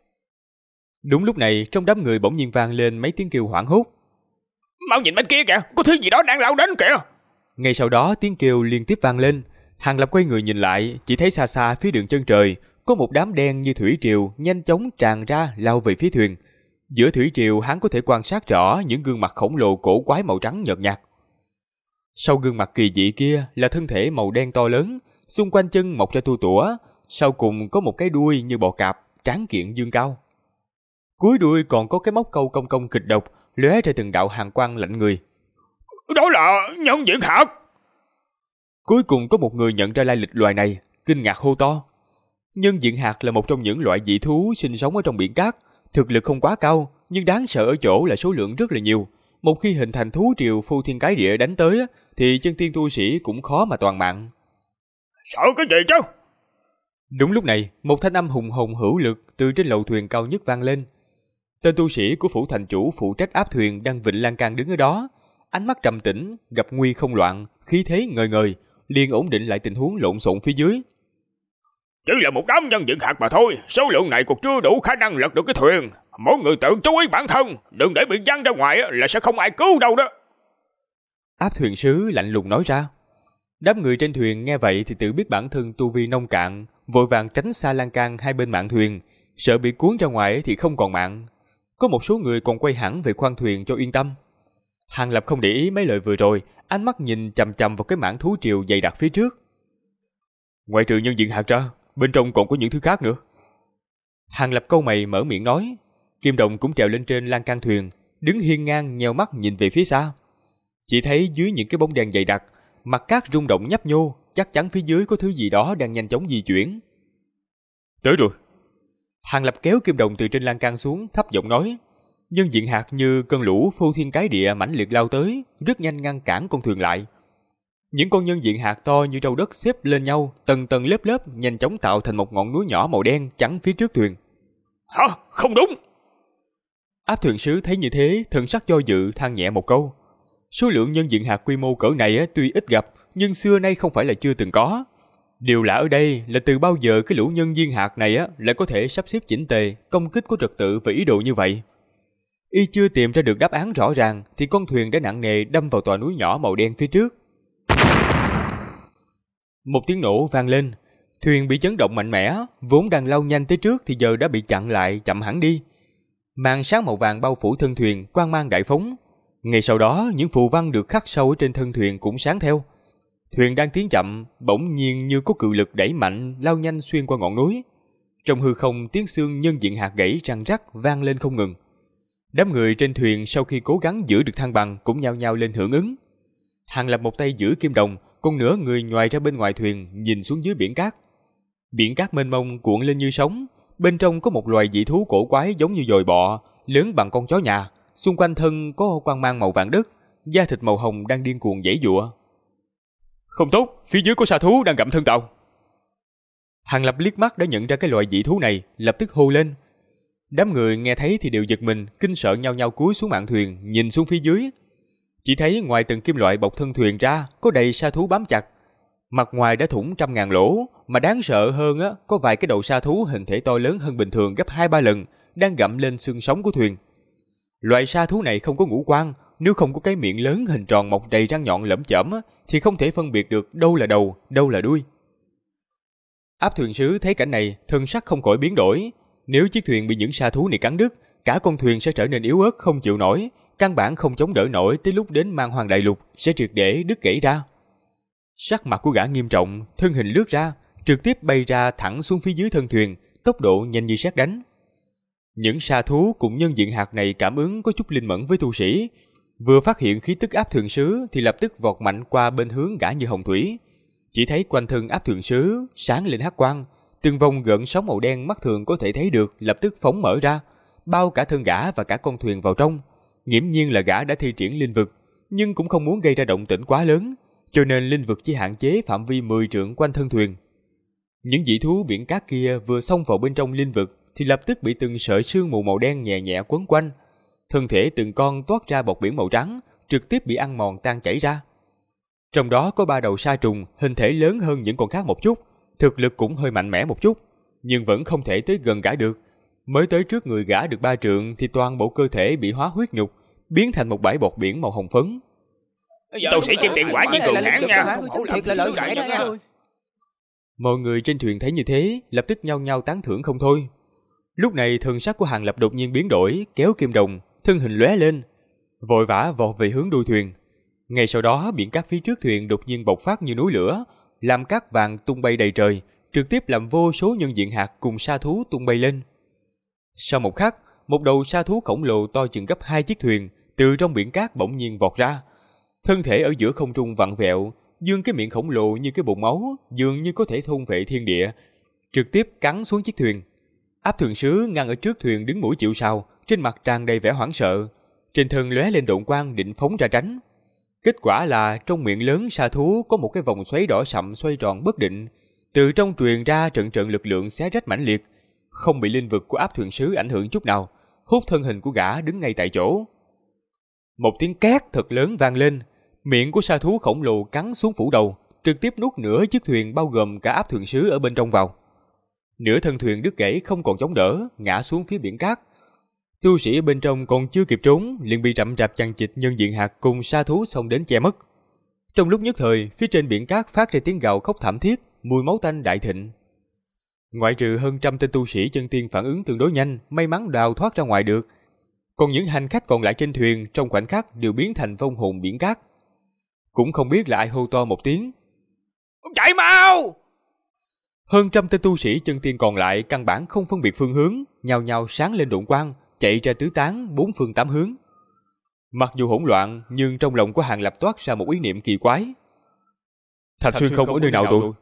S1: Đúng lúc này trong đám người bỗng nhiên vang lên mấy tiếng kêu hoảng hốt.
S3: Mau nhìn bên kia kìa, có thứ gì đó đang lao đến kìa.
S1: Ngay sau đó tiếng kêu liên tiếp vang lên. Hàng Lập quay người nhìn lại, chỉ thấy xa xa phía đường chân trời có một đám đen như thủy triều nhanh chóng tràn ra lao về phía thuyền. Giữa thủy triều hắn có thể quan sát rõ những gương mặt khổng lồ cổ quái màu trắng nhợt nhạt. Sau gương mặt kỳ dị kia là thân thể màu đen to lớn, xung quanh chân mọc ra tua tủa, sau cùng có một cái đuôi như bò cạp, tráng kiện dương cao. Cuối đuôi còn có cái móc câu cong cong kịch độc, lóe ra từng đạo hàn quang lạnh người.
S3: Đó là nhân diện hạt.
S1: Cuối cùng có một người nhận ra lai lịch loài này, kinh ngạc hô to. Nhân diện hạt là một trong những loại dị thú sinh sống ở trong biển cát, thực lực không quá cao, nhưng đáng sợ ở chỗ là số lượng rất là nhiều. Một khi hình thành thú triều phô thiên cái địa đánh tới thì chân tiên tu sĩ cũng khó mà toàn mạng.
S3: Sợ cái gì chứ?
S1: Đúng lúc này, một thanh âm hùng hồn hữu lực từ trên lầu thuyền cao nhất vang lên. Tên tu sĩ của phủ thành chủ phụ trách áp thuyền đang vịnh lan can đứng ở đó, ánh mắt trầm tĩnh, gặp nguy không loạn, khí thế ngời ngời, liền ổn định lại tình huống lộn xộn phía dưới.
S3: Chỉ là một đám nhân diện hạt mà thôi, số lượng này còn chưa đủ khả năng lật được cái thuyền. Mỗi người tự chú ý bản thân, đừng để bị văng ra ngoài là sẽ không ai cứu đâu đó.
S1: Áp thuyền sứ lạnh lùng nói ra. Đám người trên thuyền nghe vậy thì tự biết bản thân tu vi nông cạn, vội vàng tránh xa lan can hai bên mạn thuyền, sợ bị cuốn ra ngoài thì không còn mạng. Có một số người còn quay hẳn về khoang thuyền cho yên tâm. Hàng Lập không để ý mấy lời vừa rồi, ánh mắt nhìn chằm chằm vào cái mảng thú triều dày đặc phía trước. Ngoại trừ nhân diện hạt ra, bên trong còn có những thứ khác nữa. Hàng Lập cau mày mở miệng nói. Kim Đồng cũng trèo lên trên lan can thuyền, đứng hiên ngang nheo mắt nhìn về phía xa. Chỉ thấy dưới những cái bóng đèn dày đặc, mặt cát rung động nhấp nhô, chắc chắn phía dưới có thứ gì đó đang nhanh chóng di chuyển. Tới rồi. Hàng Lập kéo Kim Đồng từ trên lan can xuống, thấp giọng nói. Nhân diện hạt như cơn lũ phô thiên cái địa mãnh liệt lao tới, rất nhanh ngăn cản con thuyền lại. Những con nhân diện hạt to như trâu đất xếp lên nhau, tầng tầng lớp lớp, nhanh chóng tạo thành một ngọn núi nhỏ màu đen chắn phía trước thuyền.
S3: Hả? Không đúng.
S1: Áp thuyền sứ thấy như thế, thần sắc do dự than nhẹ một câu. Số lượng nhân diện hạt quy mô cỡ này tuy ít gặp, nhưng xưa nay không phải là chưa từng có. Điều lạ ở đây là từ bao giờ cái lũ nhân viên hạt này lại có thể sắp xếp chỉnh tề, công kích có trật tự và ý đồ như vậy. Y chưa tìm ra được đáp án rõ ràng thì con thuyền đã nặng nề đâm vào tòa núi nhỏ màu đen phía trước. Một tiếng nổ vang lên, thuyền bị chấn động mạnh mẽ, vốn đang lao nhanh tới trước thì giờ đã bị chặn lại, chậm hẳn đi. Màn sáng màu vàng bao phủ thân thuyền, quang mang đại phóng. Ngay sau đó, những phù văn được khắc sâu ở trên thân thuyền cũng sáng theo. Thuyền đang tiến chậm, bỗng nhiên như có cự lực đẩy mạnh lao nhanh xuyên qua ngọn núi. Trong hư không, tiếng xương nhân diện hạt gãy răng rắc vang lên không ngừng. Đám người trên thuyền sau khi cố gắng giữ được thăng bằng cũng nhao nhao lên hưởng ứng. Hàng Lập một tay giữ kim đồng, còn nửa người nhoài ra bên ngoài thuyền nhìn xuống dưới biển cát. Biển cát mênh mông cuộn lên như sóng, bên trong có một loài dị thú cổ quái giống như dồi bọ, lớn bằng con chó nhà, xung quanh thân có quang mang màu vàng đất, da thịt màu hồng đang điên cuồng giãy giụa. Không tốt, phía dưới có sa thú đang gặm thân tàu. Hàng Lập liếc mắt đã nhận ra cái loài dị thú này, lập tức hô lên. Đám người nghe thấy thì đều giật mình, kinh sợ nhao nhao cúi xuống mạn thuyền, nhìn xuống phía dưới. Chỉ thấy ngoài từng kim loại bọc thân thuyền ra, có đầy sa thú bám chặt. Mặt ngoài đã thủng 100.000 lỗ, mà đáng sợ hơn á, có vài cái đầu sa thú hình thể to lớn hơn bình thường gấp 2-3 lần, đang gặm lên xương sống của thuyền. Loại sa thú này không có ngũ quan, nếu không có cái miệng lớn hình tròn mọc đầy răng nhọn lởm chởm á, thì không thể phân biệt được đâu là đầu, đâu là đuôi. Áp thuyền sứ thấy cảnh này, thân sắc không khỏi biến đổi. Nếu chiếc thuyền bị những sa thú này cắn đứt, cả con thuyền sẽ trở nên yếu ớt không chịu nổi, căn bản không chống đỡ nổi, tới lúc đến Man Hoang Đại Lục sẽ triệt để đứt gãy ra. Sắc mặt của gã nghiêm trọng, thân hình lướt ra, trực tiếp bay ra thẳng xuống phía dưới thân thuyền, tốc độ nhanh như sét đánh. Những sa thú cùng nhân diện hạt này cảm ứng có chút linh mẫn với tu sĩ, vừa phát hiện khí tức áp thuyền sứ thì lập tức vọt mạnh qua bên hướng gã như hồng thủy. Chỉ thấy quanh thân áp thuyền sứ sáng lên hắc quang, từng vòng gợn sóng màu đen mắt thường có thể thấy được lập tức phóng mở ra, bao cả thân gã và cả con thuyền vào trong. Nghiễm nhiên là gã đã thi triển linh vực, nhưng cũng không muốn gây ra động tĩnh quá lớn, cho nên linh vực chỉ hạn chế phạm vi 10 trượng quanh thân thuyền. Những dị thú biển cát kia vừa xông vào bên trong linh vực thì lập tức bị từng sợi sương mù màu đen nhẹ nhẹ quấn quanh, thân thể từng con toát ra bọt biển màu trắng, trực tiếp bị ăn mòn tan chảy ra. Trong đó có 3 đầu sa trùng, hình thể lớn hơn những con khác một chút, thực lực cũng hơi mạnh mẽ một chút, nhưng vẫn không thể tới gần gã được. Mới tới trước người gã được 3 trượng thì toàn bộ cơ thể bị hóa huyết nhục, biến thành một bãi bọt biển màu hồng phấn.
S3: Tu sĩ Kim Tiền quả nhiên cường hãn nha.
S2: Thiệt là lợi hại đó nha.
S1: Mọi người trên thuyền thấy như thế, lập tức nhao nhao tán thưởng không thôi. Lúc này thần sắc của Hàng Lập đột nhiên biến đổi, kéo kim đồng, thân hình lóe lên, vội vã vọt về hướng đuôi thuyền. Ngay sau đó, biển cát phía trước thuyền đột nhiên bộc phát như núi lửa, làm cát vàng tung bay đầy trời, trực tiếp làm vô số nhân diện hạt cùng sa thú tung bay lên. Sau một khắc, một đầu sa thú khổng lồ to chừng gấp 2 chiếc thuyền từ trong biển cát bỗng nhiên vọt ra. Thân thể ở giữa không trung vặn vẹo, dương cái miệng khổng lồ như cái bụng máu, dường như có thể thôn vệ thiên địa, trực tiếp cắn xuống chiếc thuyền. Áp thuyền sứ ngăn ở trước thuyền đứng mũi chịu sào, trên mặt tràn đầy vẻ hoảng sợ, trên thân lóe lên độn quang định phóng ra tránh. Kết quả là trong miệng lớn sa thú có một cái vòng xoáy đỏ sậm xoay tròn bất định, từ trong truyền ra trận trận lực lượng xé rách mãnh liệt, không bị linh vực của áp thuyền sứ ảnh hưởng chút nào, hút thân hình của gã đứng ngay tại chỗ. Một tiếng két thật lớn vang lên, miệng của sa thú khổng lồ cắn xuống phủ đầu, trực tiếp nuốt nửa chiếc thuyền bao gồm cả áp thuyền sứ ở bên trong vào. Nửa thân thuyền đứt gãy không còn chống đỡ, ngã xuống phía biển cát. Tu sĩ ở bên trong còn chưa kịp trốn, liền bị rậm rạp chằng chịt nhân diện hạt cùng sa thú xông đến che mất. Trong lúc nhất thời, phía trên biển cát phát ra tiếng gào khóc thảm thiết, mùi máu tanh đại thịnh. Ngoại trừ hơn 100 tên tu sĩ chân tiên phản ứng tương đối nhanh, may mắn đào thoát ra ngoài được. Còn những hành khách còn lại trên thuyền trong khoảnh khắc đều biến thành vong hồn biển cát. Cũng không biết là ai hô to một tiếng.
S3: Chạy mau!
S1: Hơn 100 tên tu sĩ chân tiên còn lại căn bản không phân biệt phương hướng, nhao nhao sáng lên độn quang, chạy ra tứ tán 4 phương 8 hướng. Mặc dù hỗn loạn, nhưng trong lòng của Hàng Lập toát ra một ý niệm kỳ quái. Thạch Xuyên không ở nơi nào rồi?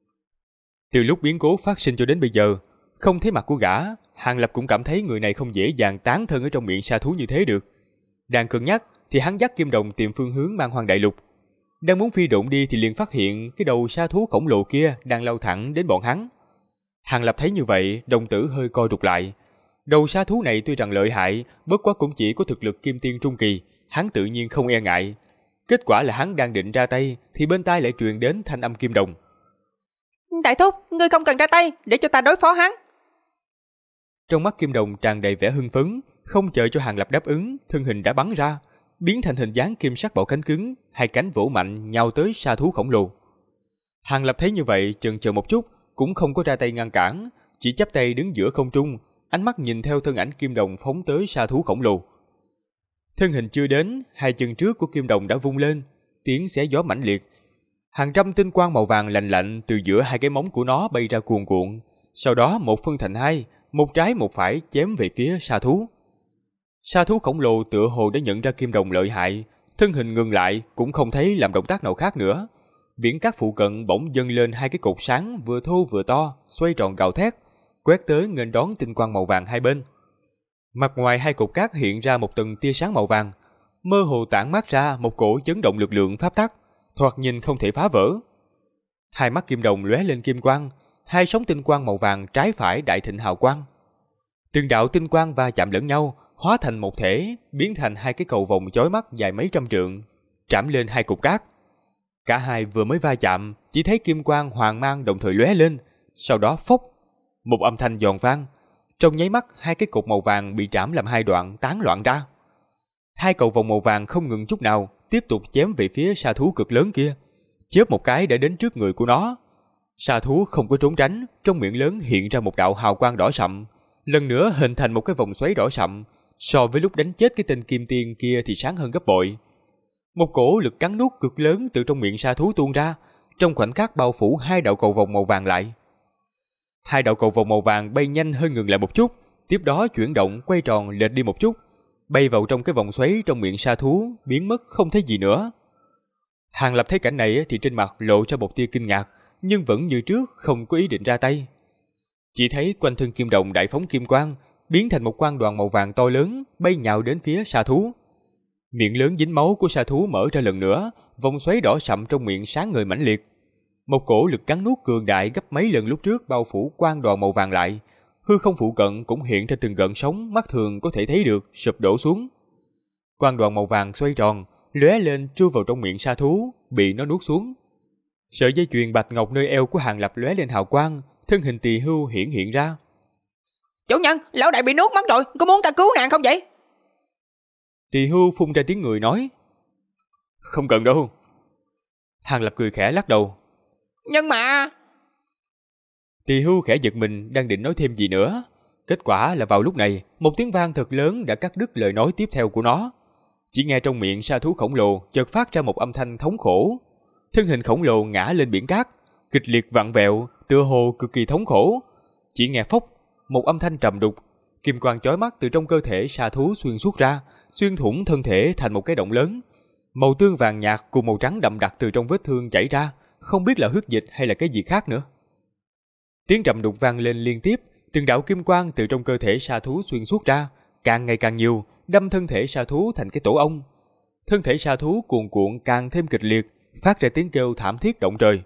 S1: Từ lúc biến cố phát sinh cho đến bây giờ, không thấy mặt của gã, Hàng Lập cũng cảm thấy người này không dễ dàng tán thân ở trong miệng sa thú như thế được. Đang cân nhắc thì hắn dắt kim đồng tìm phương hướng Man Hoang Đại Lục. Đang muốn phi độn đi thì liền phát hiện cái đầu sa thú khổng lồ kia đang lao thẳng đến bọn hắn. Hàng Lập thấy như vậy, đồng tử hơi co rụt lại. Đầu sa thú này tuy rằng lợi hại, bất quá cũng chỉ có thực lực kim tiên trung kỳ, hắn tự nhiên không e ngại. Kết quả là hắn đang định ra tay thì bên tai lại truyền đến thanh âm kim đồng.
S2: Đại thúc, ngươi không cần ra tay, để cho ta đối phó hắn.
S1: Trong mắt kim đồng tràn đầy vẻ hưng phấn, không chờ cho Hàng Lập đáp ứng, thân hình đã bắn ra, biến thành hình dáng kim sắc bọ cánh cứng, hai cánh vỗ mạnh nhào tới sa thú khổng lồ. Hàng Lập thấy như vậy, chần chờ một chút, cũng không có ra tay ngăn cản, chỉ chắp tay đứng giữa không trung, ánh mắt nhìn theo thân ảnh kim đồng phóng tới sa thú khổng lồ. Thân hình chưa đến, hai chân trước của kim đồng đã vung lên, tiếng xé gió mãnh liệt. Hàng trăm tinh quang màu vàng lạnh lạnh từ giữa hai cái móng của nó bay ra cuồn cuộn, sau đó một phân thành hai, một trái một phải chém về phía sa thú. Sa thú khổng lồ tựa hồ đã nhận ra kim đồng lợi hại, thân hình ngừng lại cũng không thấy làm động tác nào khác nữa. Biển cát phụ cận bỗng dâng lên hai cái cột sáng vừa thô vừa to, xoay tròn gào thét, quét tới nghênh đón tinh quang màu vàng hai bên. Mặt ngoài hai cột cát hiện ra một tầng tia sáng màu vàng, mơ hồ tản mát ra một cổ chấn động lực lượng pháp tắc, thoạt nhìn không thể phá vỡ. Hai mắt kim đồng lóe lên kim quang, hai sóng tinh quang màu vàng trái phải đại thịnh hào quang. Từng đạo tinh quang va chạm lẫn nhau, hóa thành một thể, biến thành hai cái cầu vồng chói mắt dài mấy trăm trượng, trảm lên hai cột cát. Cả hai vừa mới va chạm, chỉ thấy kim quang hoàng mang đồng thời lóe lên, sau đó phốc, một âm thanh giòn vang. Trong nháy mắt, hai cái cột màu vàng bị trảm làm hai đoạn tán loạn ra. Hai cầu vồng màu vàng không ngừng chút nào, tiếp tục chém về phía sa thú cực lớn kia. Chớp một cái đã đến trước người của nó. Sa thú không có trốn tránh, trong miệng lớn hiện ra một đạo hào quang đỏ sậm, lần nữa hình thành một cái vòng xoáy đỏ sậm, so với lúc đánh chết cái tên kim tiên kia thì sáng hơn gấp bội. Một cổ lực cắn nuốt cực lớn từ trong miệng sa thú tuôn ra, trong khoảnh khắc bao phủ hai đạo cầu vồng màu vàng lại. Hai đạo cầu vồng màu vàng bay nhanh hơi ngừng lại một chút, tiếp đó chuyển động quay tròn lệch đi một chút, bay vào trong cái vòng xoáy trong miệng sa thú, biến mất không thấy gì nữa. Hàng Lập thấy cảnh này thì trên mặt lộ ra một tia kinh ngạc, nhưng vẫn như trước không có ý định ra tay. Chỉ thấy quanh thân kim đồng đại phóng kim quang, biến thành một quang đoàn màu vàng to lớn, bay nhào đến phía sa thú. Miệng lớn dính máu của sa thú mở ra lần nữa, vòng xoáy đỏ sậm trong miệng sáng ngời mãnh liệt. Một cổ lực cắn nuốt cường đại gấp mấy lần lúc trước bao phủ quang đoàn màu vàng lại, hư không phụ cận cũng hiện ra từng gợn sóng mắt thường có thể thấy được sụp đổ xuống. Quang đoàn màu vàng xoay tròn, lóe lên chui vào trong miệng sa thú, bị nó nuốt xuống. Sợi dây chuyền bạch ngọc nơi eo của Hàng Lập lóe lên hào quang, thân hình Tỳ Hưu hiện ra.
S2: Chủ nhân, lão đại bị nuốt mất rồi, có muốn ta cứu nàng không vậy?
S1: Tỳ Hưu phun ra tiếng người nói. Không cần đâu. Hàng Lập cười khẽ lắc đầu.
S2: Nhưng mà...
S1: Tỳ Hưu khẽ giật mình đang định nói thêm gì nữa. Kết quả là vào lúc này, một tiếng vang thật lớn đã cắt đứt lời nói tiếp theo của nó. Chỉ nghe trong miệng sa thú khổng lồ chợt phát ra một âm thanh thống khổ. Thân hình khổng lồ ngã lên biển cát, kịch liệt vặn vẹo, tựa hồ cực kỳ thống khổ. Chỉ nghe phốc, một âm thanh trầm đục, kim quang chói mắt từ trong cơ thể sa thú xuyên suốt ra, xuyên thủng thân thể thành một cái động lớn. Màu tương vàng nhạt cùng màu trắng đậm đặc từ trong vết thương chảy ra, không biết là huyết dịch hay là cái gì khác nữa. Tiếng trầm đục vang lên liên tiếp, từng đạo kim quang từ trong cơ thể sa thú xuyên suốt ra, càng ngày càng nhiều, đâm thân thể sa thú thành cái tổ ong. Thân thể sa thú cuồn cuộn càng thêm kịch liệt, phát ra tiếng kêu thảm thiết động trời.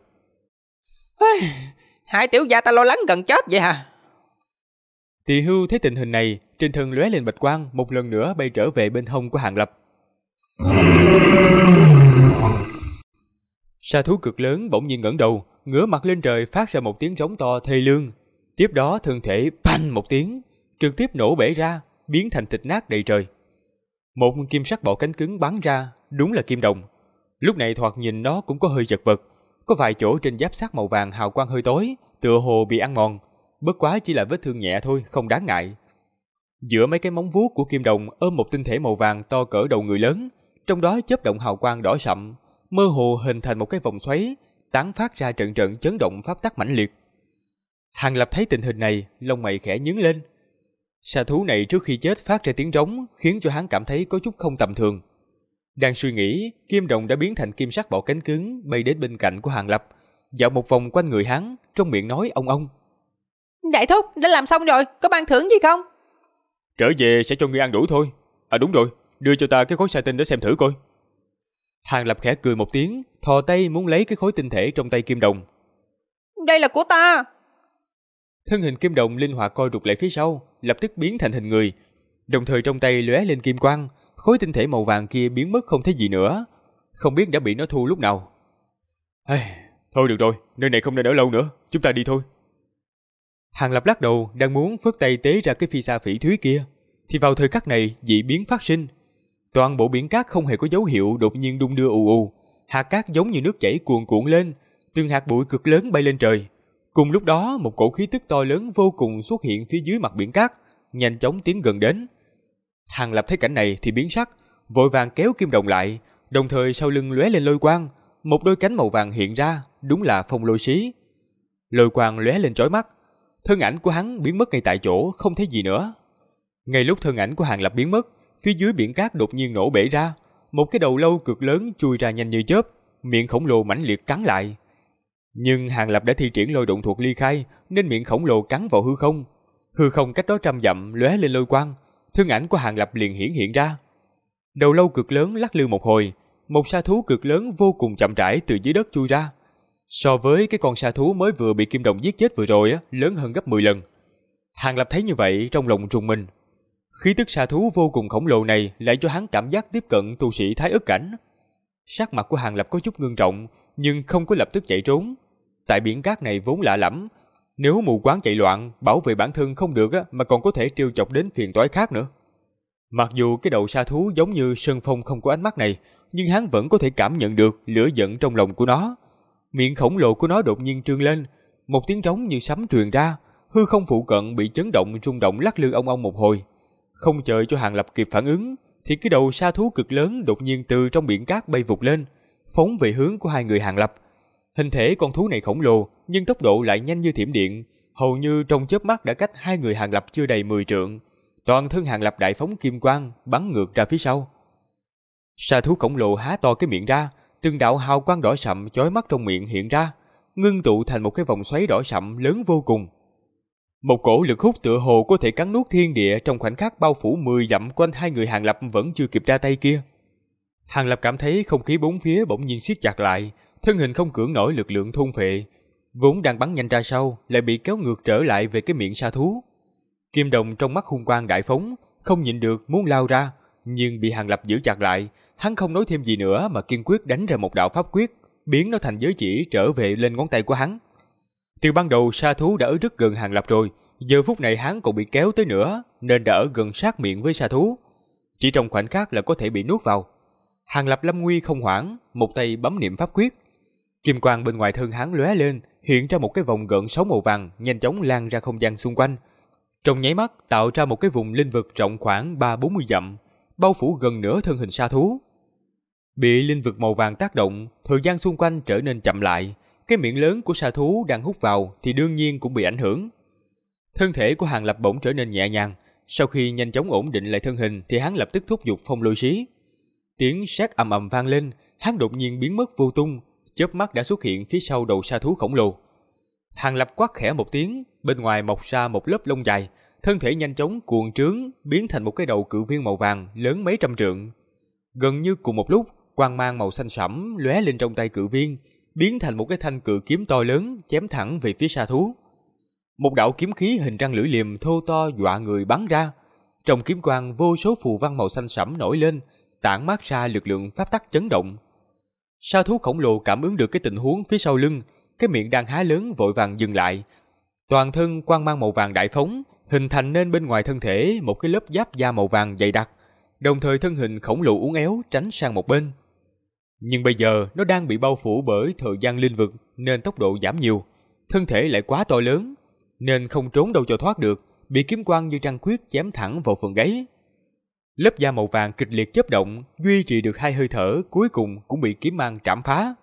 S2: Hai tiểu gia ta lo lắng gần chết vậy hả?
S1: Tỳ Hưu thấy tình hình này, trên thân lóe lên bạch quang, một lần nữa bay trở về bên hông của Hàng Lập. Sa thú cực lớn bỗng nhiên ngẩng đầu, ngửa mặt lên trời phát ra một tiếng rống to thê lương. Tiếp đó thân thể bành một tiếng, trực tiếp nổ bể ra, biến thành thịt nát đầy trời. Một kim sắc bọ cánh cứng bắn ra, đúng là kim đồng. Lúc này thoạt nhìn nó cũng có hơi chật vật, có vài chỗ trên giáp sắt màu vàng hào quang hơi tối, tựa hồ bị ăn mòn. Bất quá chỉ là vết thương nhẹ thôi, không đáng ngại. Giữa mấy cái móng vuốt của kim đồng ôm một tinh thể màu vàng to cỡ đầu người lớn, trong đó chớp động hào quang đỏ sậm, mơ hồ hình thành một cái vòng xoáy, tán phát ra trận trận chấn động pháp tắc mãnh liệt. Hàng Lập thấy tình hình này, lông mày khẽ nhướng lên. Sa thú này trước khi chết phát ra tiếng rống, khiến cho hắn cảm thấy có chút không tầm thường. Đang suy nghĩ, kim đồng đã biến thành kim sắc bọ cánh cứng, bay đến bên cạnh của Hàng Lập, dạo một vòng quanh người hắn, trong miệng nói ông ông.
S2: Đại thúc, đã làm xong rồi, có ban thưởng gì không?
S1: Trở về sẽ cho ngươi ăn đủ thôi. À đúng rồi, đưa cho ta cái khối sa tinh để xem thử coi. Hàng Lập khẽ cười một tiếng, thò tay muốn lấy cái khối tinh thể trong tay kim đồng.
S2: Đây là của ta.
S1: Thân hình kim đồng linh hoạt co rụt lại phía sau, lập tức biến thành hình người, đồng thời trong tay lóe lên kim quang, khối tinh thể màu vàng kia biến mất không thấy gì nữa, không biết đã bị nó thu lúc nào. Thôi được rồi, nơi này không nên ở lâu nữa, chúng ta đi thôi. Hàng Lập lắc đầu, đang muốn phất tay tế ra cái phi sa phỉ thúy kia, thì vào thời khắc này dị biến phát sinh. Toàn bộ biển cát không hề có dấu hiệu đột nhiên đung đưa ù ù, hạt cát giống như nước chảy cuồn cuộn lên, từng hạt bụi cực lớn bay lên trời. Cùng lúc đó, một cổ khí tức to lớn vô cùng xuất hiện phía dưới mặt biển cát, nhanh chóng tiến gần đến. Hàng Lập thấy cảnh này thì biến sắc, vội vàng kéo kim đồng lại, đồng thời sau lưng lóe lên lôi quang, một đôi cánh màu vàng hiện ra, đúng là phong lôi xí. Lôi quang lóe lên chói mắt, thân ảnh của hắn biến mất ngay tại chỗ, không thấy gì nữa. Ngay lúc thân ảnh của Hàng Lập biến mất, phía dưới biển cát đột nhiên nổ bể ra, một cái đầu lâu cực lớn chui ra nhanh như chớp, miệng khổng lồ mãnh liệt cắn lại. Nhưng Hàng Lập đã thi triển lôi động thuật ly khai, nên miệng khổng lồ cắn vào hư không. Hư không cách đó trăm dặm lóe lên lôi quang, thân ảnh của Hàng Lập liền hiện ra. Đầu lâu cực lớn lắc lư một hồi, một sa thú cực lớn vô cùng chậm rãi từ dưới đất chui ra. So với cái con sa thú mới vừa bị Kim Đồng giết chết vừa rồi lớn hơn gấp 10 lần. Hàng Lập thấy như vậy trong lòng rùng mình. Khí tức sa thú vô cùng khổng lồ này lại cho hắn cảm giác tiếp cận tu sĩ Thái Ức cảnh. Sắc mặt của Hàng Lập có chút ngưng trọng, nhưng không có lập tức chạy trốn. Tại biển cát này vốn lạ lẫm, nếu mù quáng chạy loạn, bảo vệ bản thân không được mà còn có thể trêu chọc đến phiền toái khác nữa. Mặc dù cái đầu sa thú giống như Sơn Phong không có ánh mắt này, nhưng hắn vẫn có thể cảm nhận được lửa giận trong lòng của nó. Miệng khổng lồ của nó đột nhiên trương lên, một tiếng trống như sấm truyền ra, hư không phụ cận bị chấn động rung động lắc lư ong ong một hồi. Không chờ cho Hàng Lập kịp phản ứng, thì cái đầu sa thú cực lớn đột nhiên từ trong biển cát bay vụt lên, phóng về hướng của hai người Hàng Lập. Hình thể con thú này khổng lồ, nhưng tốc độ lại nhanh như thiểm điện, hầu như trong chớp mắt đã cách hai người Hàng Lập chưa đầy 10 trượng. Toàn thân Hàng Lập đại phóng kim quang, bắn ngược ra phía sau. Sa thú khổng lồ há to cái miệng ra, từng đạo hào quang đỏ sậm chói mắt trong miệng hiện ra, ngưng tụ thành một cái vòng xoáy đỏ sậm lớn vô cùng. Một cổ lực hút tựa hồ có thể cắn nuốt thiên địa trong khoảnh khắc bao phủ 10 dặm quanh hai người Hàng Lập vẫn chưa kịp ra tay kia. Hàng Lập cảm thấy không khí bốn phía bỗng nhiên siết chặt lại, thân hình không cưỡng nổi lực lượng thôn phệ, vốn đang bắn nhanh ra sau lại bị kéo ngược trở lại về cái miệng sa thú. Kim Đồng trong mắt hung quang đại phóng, không nhịn được muốn lao ra, nhưng bị Hàng Lập giữ chặt lại. Hắn không nói thêm gì nữa mà kiên quyết đánh ra một đạo pháp quyết, biến nó thành giới chỉ trở về lên ngón tay của hắn. Từ ban đầu sa thú đã ở rất gần Hàng Lập rồi, giờ phút này hắn còn bị kéo tới nữa, nên đã ở gần sát miệng với sa thú. Chỉ trong khoảnh khắc là có thể bị nuốt vào. Hàng Lập lâm nguy không hoảng, một tay bấm niệm pháp quyết. Kim quang bên ngoài thân hắn lóe lên, hiện ra một cái vòng gợn sóng màu vàng nhanh chóng lan ra không gian xung quanh. Trong nháy mắt tạo ra một cái vùng linh vực rộng khoảng 30-40 dặm, bao phủ gần nửa thân hình sa thú. Bị linh vực màu vàng tác động, thời gian xung quanh trở nên chậm lại, cái miệng lớn của sa thú đang hút vào thì đương nhiên cũng bị ảnh hưởng. Thân thể của Hàng Lập bỗng trở nên nhẹ nhàng, sau khi nhanh chóng ổn định lại thân hình thì hắn lập tức thúc giục phong lôi xí. Tiếng sét ầm ầm vang lên, hắn đột nhiên biến mất vô tung, chớp mắt đã xuất hiện phía sau đầu sa thú khổng lồ. Hàng Lập quát khẽ một tiếng, bên ngoài mọc ra một lớp lông dài, thân thể nhanh chóng cuồng trướng, biến thành một cái đầu cự viên màu vàng lớn mấy trăm trượng. Gần như cùng một lúc, quang mang màu xanh sẫm lóe lên trong tay cự viên, biến thành một cái thanh cự kiếm to lớn chém thẳng về phía sa thú. Một đạo kiếm khí hình răng lưỡi liềm thô to dọa người bắn ra. Trong kiếm quang vô số phù văn màu xanh sẫm nổi lên, tản mát ra lực lượng pháp tắc chấn động. Sa thú khổng lồ cảm ứng được cái tình huống phía sau lưng, cái miệng đang há lớn vội vàng dừng lại. Toàn thân quang mang màu vàng đại phóng, hình thành nên bên ngoài thân thể một cái lớp giáp da màu vàng dày đặc, đồng thời thân hình khổng lồ uốn éo tránh sang một bên. Nhưng bây giờ nó đang bị bao phủ bởi thời gian linh vực nên tốc độ giảm nhiều, thân thể lại quá to lớn nên không trốn đâu cho thoát được, bị kiếm quang như trăng khuyết chém thẳng vào phần gáy. Lớp da màu vàng kịch liệt chớp động, duy trì được 2 hơi thở, cuối cùng cũng bị kiếm mang trảm phá.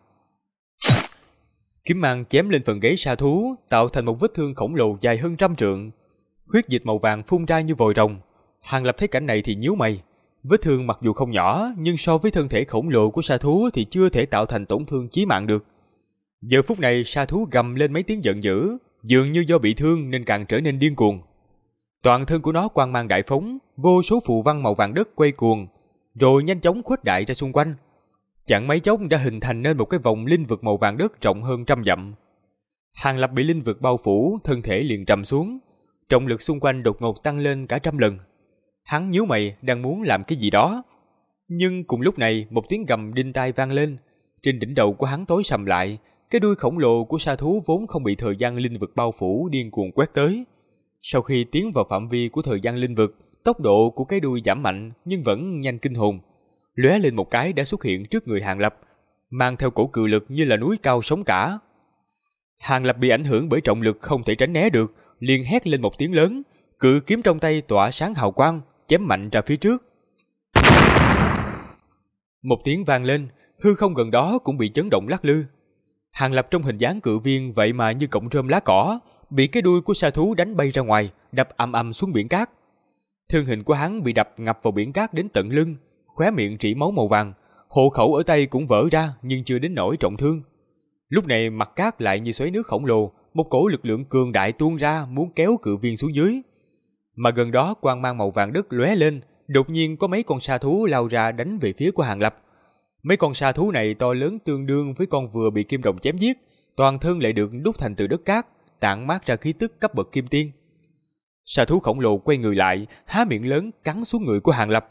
S1: Kiếm mang chém lên phần gáy sa thú, tạo thành một vết thương khổng lồ dài hơn 100 trượng. Huyết dịch màu vàng phun ra như vòi rồng. Hàng Lập thấy cảnh này thì nhíu mày. Vết thương mặc dù không nhỏ, nhưng so với thân thể khổng lồ của sa thú thì chưa thể tạo thành tổn thương chí mạng được. Giờ phút này sa thú gầm lên mấy tiếng giận dữ, dường như do bị thương nên càng trở nên điên cuồng. Toàn thân của nó quang mang đại phóng, vô số phù văn màu vàng đất quay cuồng, rồi nhanh chóng khuếch đại ra xung quanh. Chẳng mấy chốc đã hình thành nên một cái vòng linh vực màu vàng đất rộng hơn 100 dặm. Hàng Lập bị linh vực bao phủ, thân thể liền trầm xuống, trọng lực xung quanh đột ngột tăng lên cả 100 lần. Hắn nhíu mày đang muốn làm cái gì đó, nhưng cùng lúc này một tiếng gầm đinh tai vang lên, trên đỉnh đầu của hắn tối sầm lại, cái đuôi khổng lồ của sa thú vốn không bị thời gian linh vực bao phủ điên cuồng quét tới. Sau khi tiến vào phạm vi của thời gian linh vực, tốc độ của cái đuôi giảm mạnh nhưng vẫn nhanh kinh hồn, lóe lên một cái đã xuất hiện trước người Hàng Lập, mang theo cổ cự lực như là núi cao sóng cả, Hàng Lập bị ảnh hưởng bởi trọng lực không thể tránh né được, liền hét lên một tiếng lớn, cự kiếm trong tay tỏa sáng hào quang, chém mạnh ra phía trước. Một tiếng vang lên, hư không gần đó cũng bị chấn động lắc lư. Hàng Lập trong hình dáng cự viên vậy mà như cọng rơm lá cỏ, bị cái đuôi của sa thú đánh bay ra ngoài, đập ầm ầm xuống biển cát. Thân hình của hắn bị đập ngập vào biển cát đến tận lưng, khóe miệng rỉ máu màu vàng, hộ khẩu ở tay cũng vỡ ra nhưng chưa đến nỗi trọng thương. Lúc này mặt cát lại như xoáy nước khổng lồ, một cổ lực lượng cường đại tuôn ra muốn kéo cự viên xuống dưới. Mà gần đó quang mang màu vàng đất lóe lên, đột nhiên có mấy con sa thú lao ra đánh về phía của Hàng Lập. Mấy con sa thú này to lớn tương đương với con vừa bị kim đồng chém giết, toàn thân lại được đúc thành từ đất cát, tản mát ra khí tức cấp bậc kim tiên. Sa thú khổng lồ quay người lại, há miệng lớn cắn xuống người của Hàng Lập.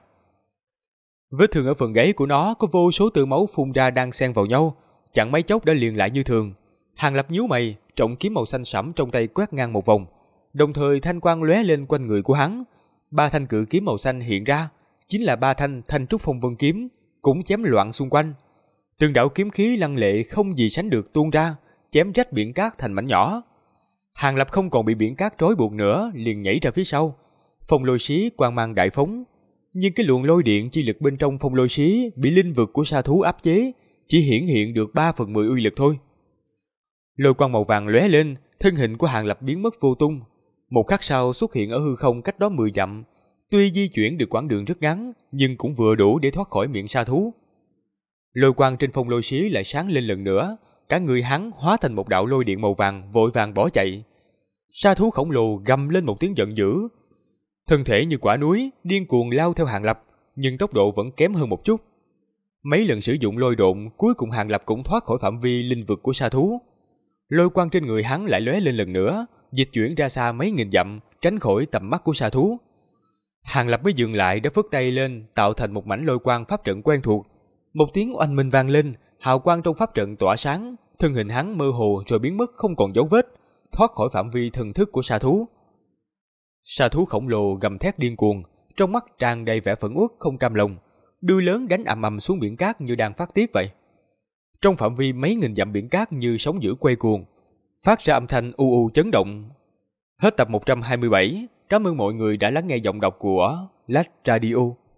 S1: Vết thương ở phần gáy của nó có vô số tia máu phun ra đan xen vào nhau, chẳng mấy chốc đã liền lại như thường. Hàng Lập nhíu mày, trọng kiếm màu xanh sẫm trong tay quét ngang một vòng, đồng thời thanh quang lóe lên quanh người của hắn. 3 thanh cự kiếm màu xanh hiện ra, chính là 3 thanh Thanh Trúc Phong Vân kiếm, cũng chém loạn xung quanh. Từng đạo kiếm khí lăng lệ không gì sánh được tuôn ra, chém rách biển cát thành mảnh nhỏ. Hàng Lập không còn bị biển cát trói buộc nữa, liền nhảy ra phía sau. Phong lôi xí quang mang đại phóng, nhưng cái luồng lôi điện chi lực bên trong phong lôi xí bị linh vực của sa thú áp chế, chỉ hiển hiện được 3/10 uy lực thôi. Lôi quang màu vàng lóe lên, thân hình của Hàng Lập biến mất vô tung. Một khắc sau xuất hiện ở hư không cách đó 10 dặm. Tuy di chuyển được quãng đường rất ngắn, nhưng cũng vừa đủ để thoát khỏi miệng sa thú. Lôi quang trên phong lôi xí lại sáng lên lần nữa, cả người hắn hóa thành một đạo lôi điện màu vàng, vội vàng bỏ chạy. Sa thú khổng lồ gầm lên một tiếng giận dữ, thân thể như quả núi điên cuồng lao theo Hàng Lập, nhưng tốc độ vẫn kém hơn một chút. Mấy lần sử dụng lôi độn, cuối cùng Hàng Lập cũng thoát khỏi phạm vi linh vực của sa thú. Lôi quang trên người hắn lại lóe lên lần nữa, dịch chuyển ra xa mấy nghìn dặm, tránh khỏi tầm mắt của sa thú. Hàng Lập mới dừng lại, đã phất tay lên, tạo thành một mảnh lôi quang pháp trận quen thuộc. Một tiếng oanh minh vang lên, hào quang trong pháp trận tỏa sáng, thân hình hắn mơ hồ rồi biến mất không còn dấu vết, thoát khỏi phạm vi thần thức của sa thú. Sa thú khổng lồ gầm thét điên cuồng, trong mắt tràn đầy vẻ phẫn uất không cam lòng, đuôi lớn đánh ầm ầm xuống biển cát như đang phát tiết vậy. Trong phạm vi mấy nghìn dặm biển cát như sóng dữ quay cuồng, phát ra âm thanh u u chấn động. Hết tập 127, cảm ơn mọi người đã lắng nghe giọng đọc của Lách Radio.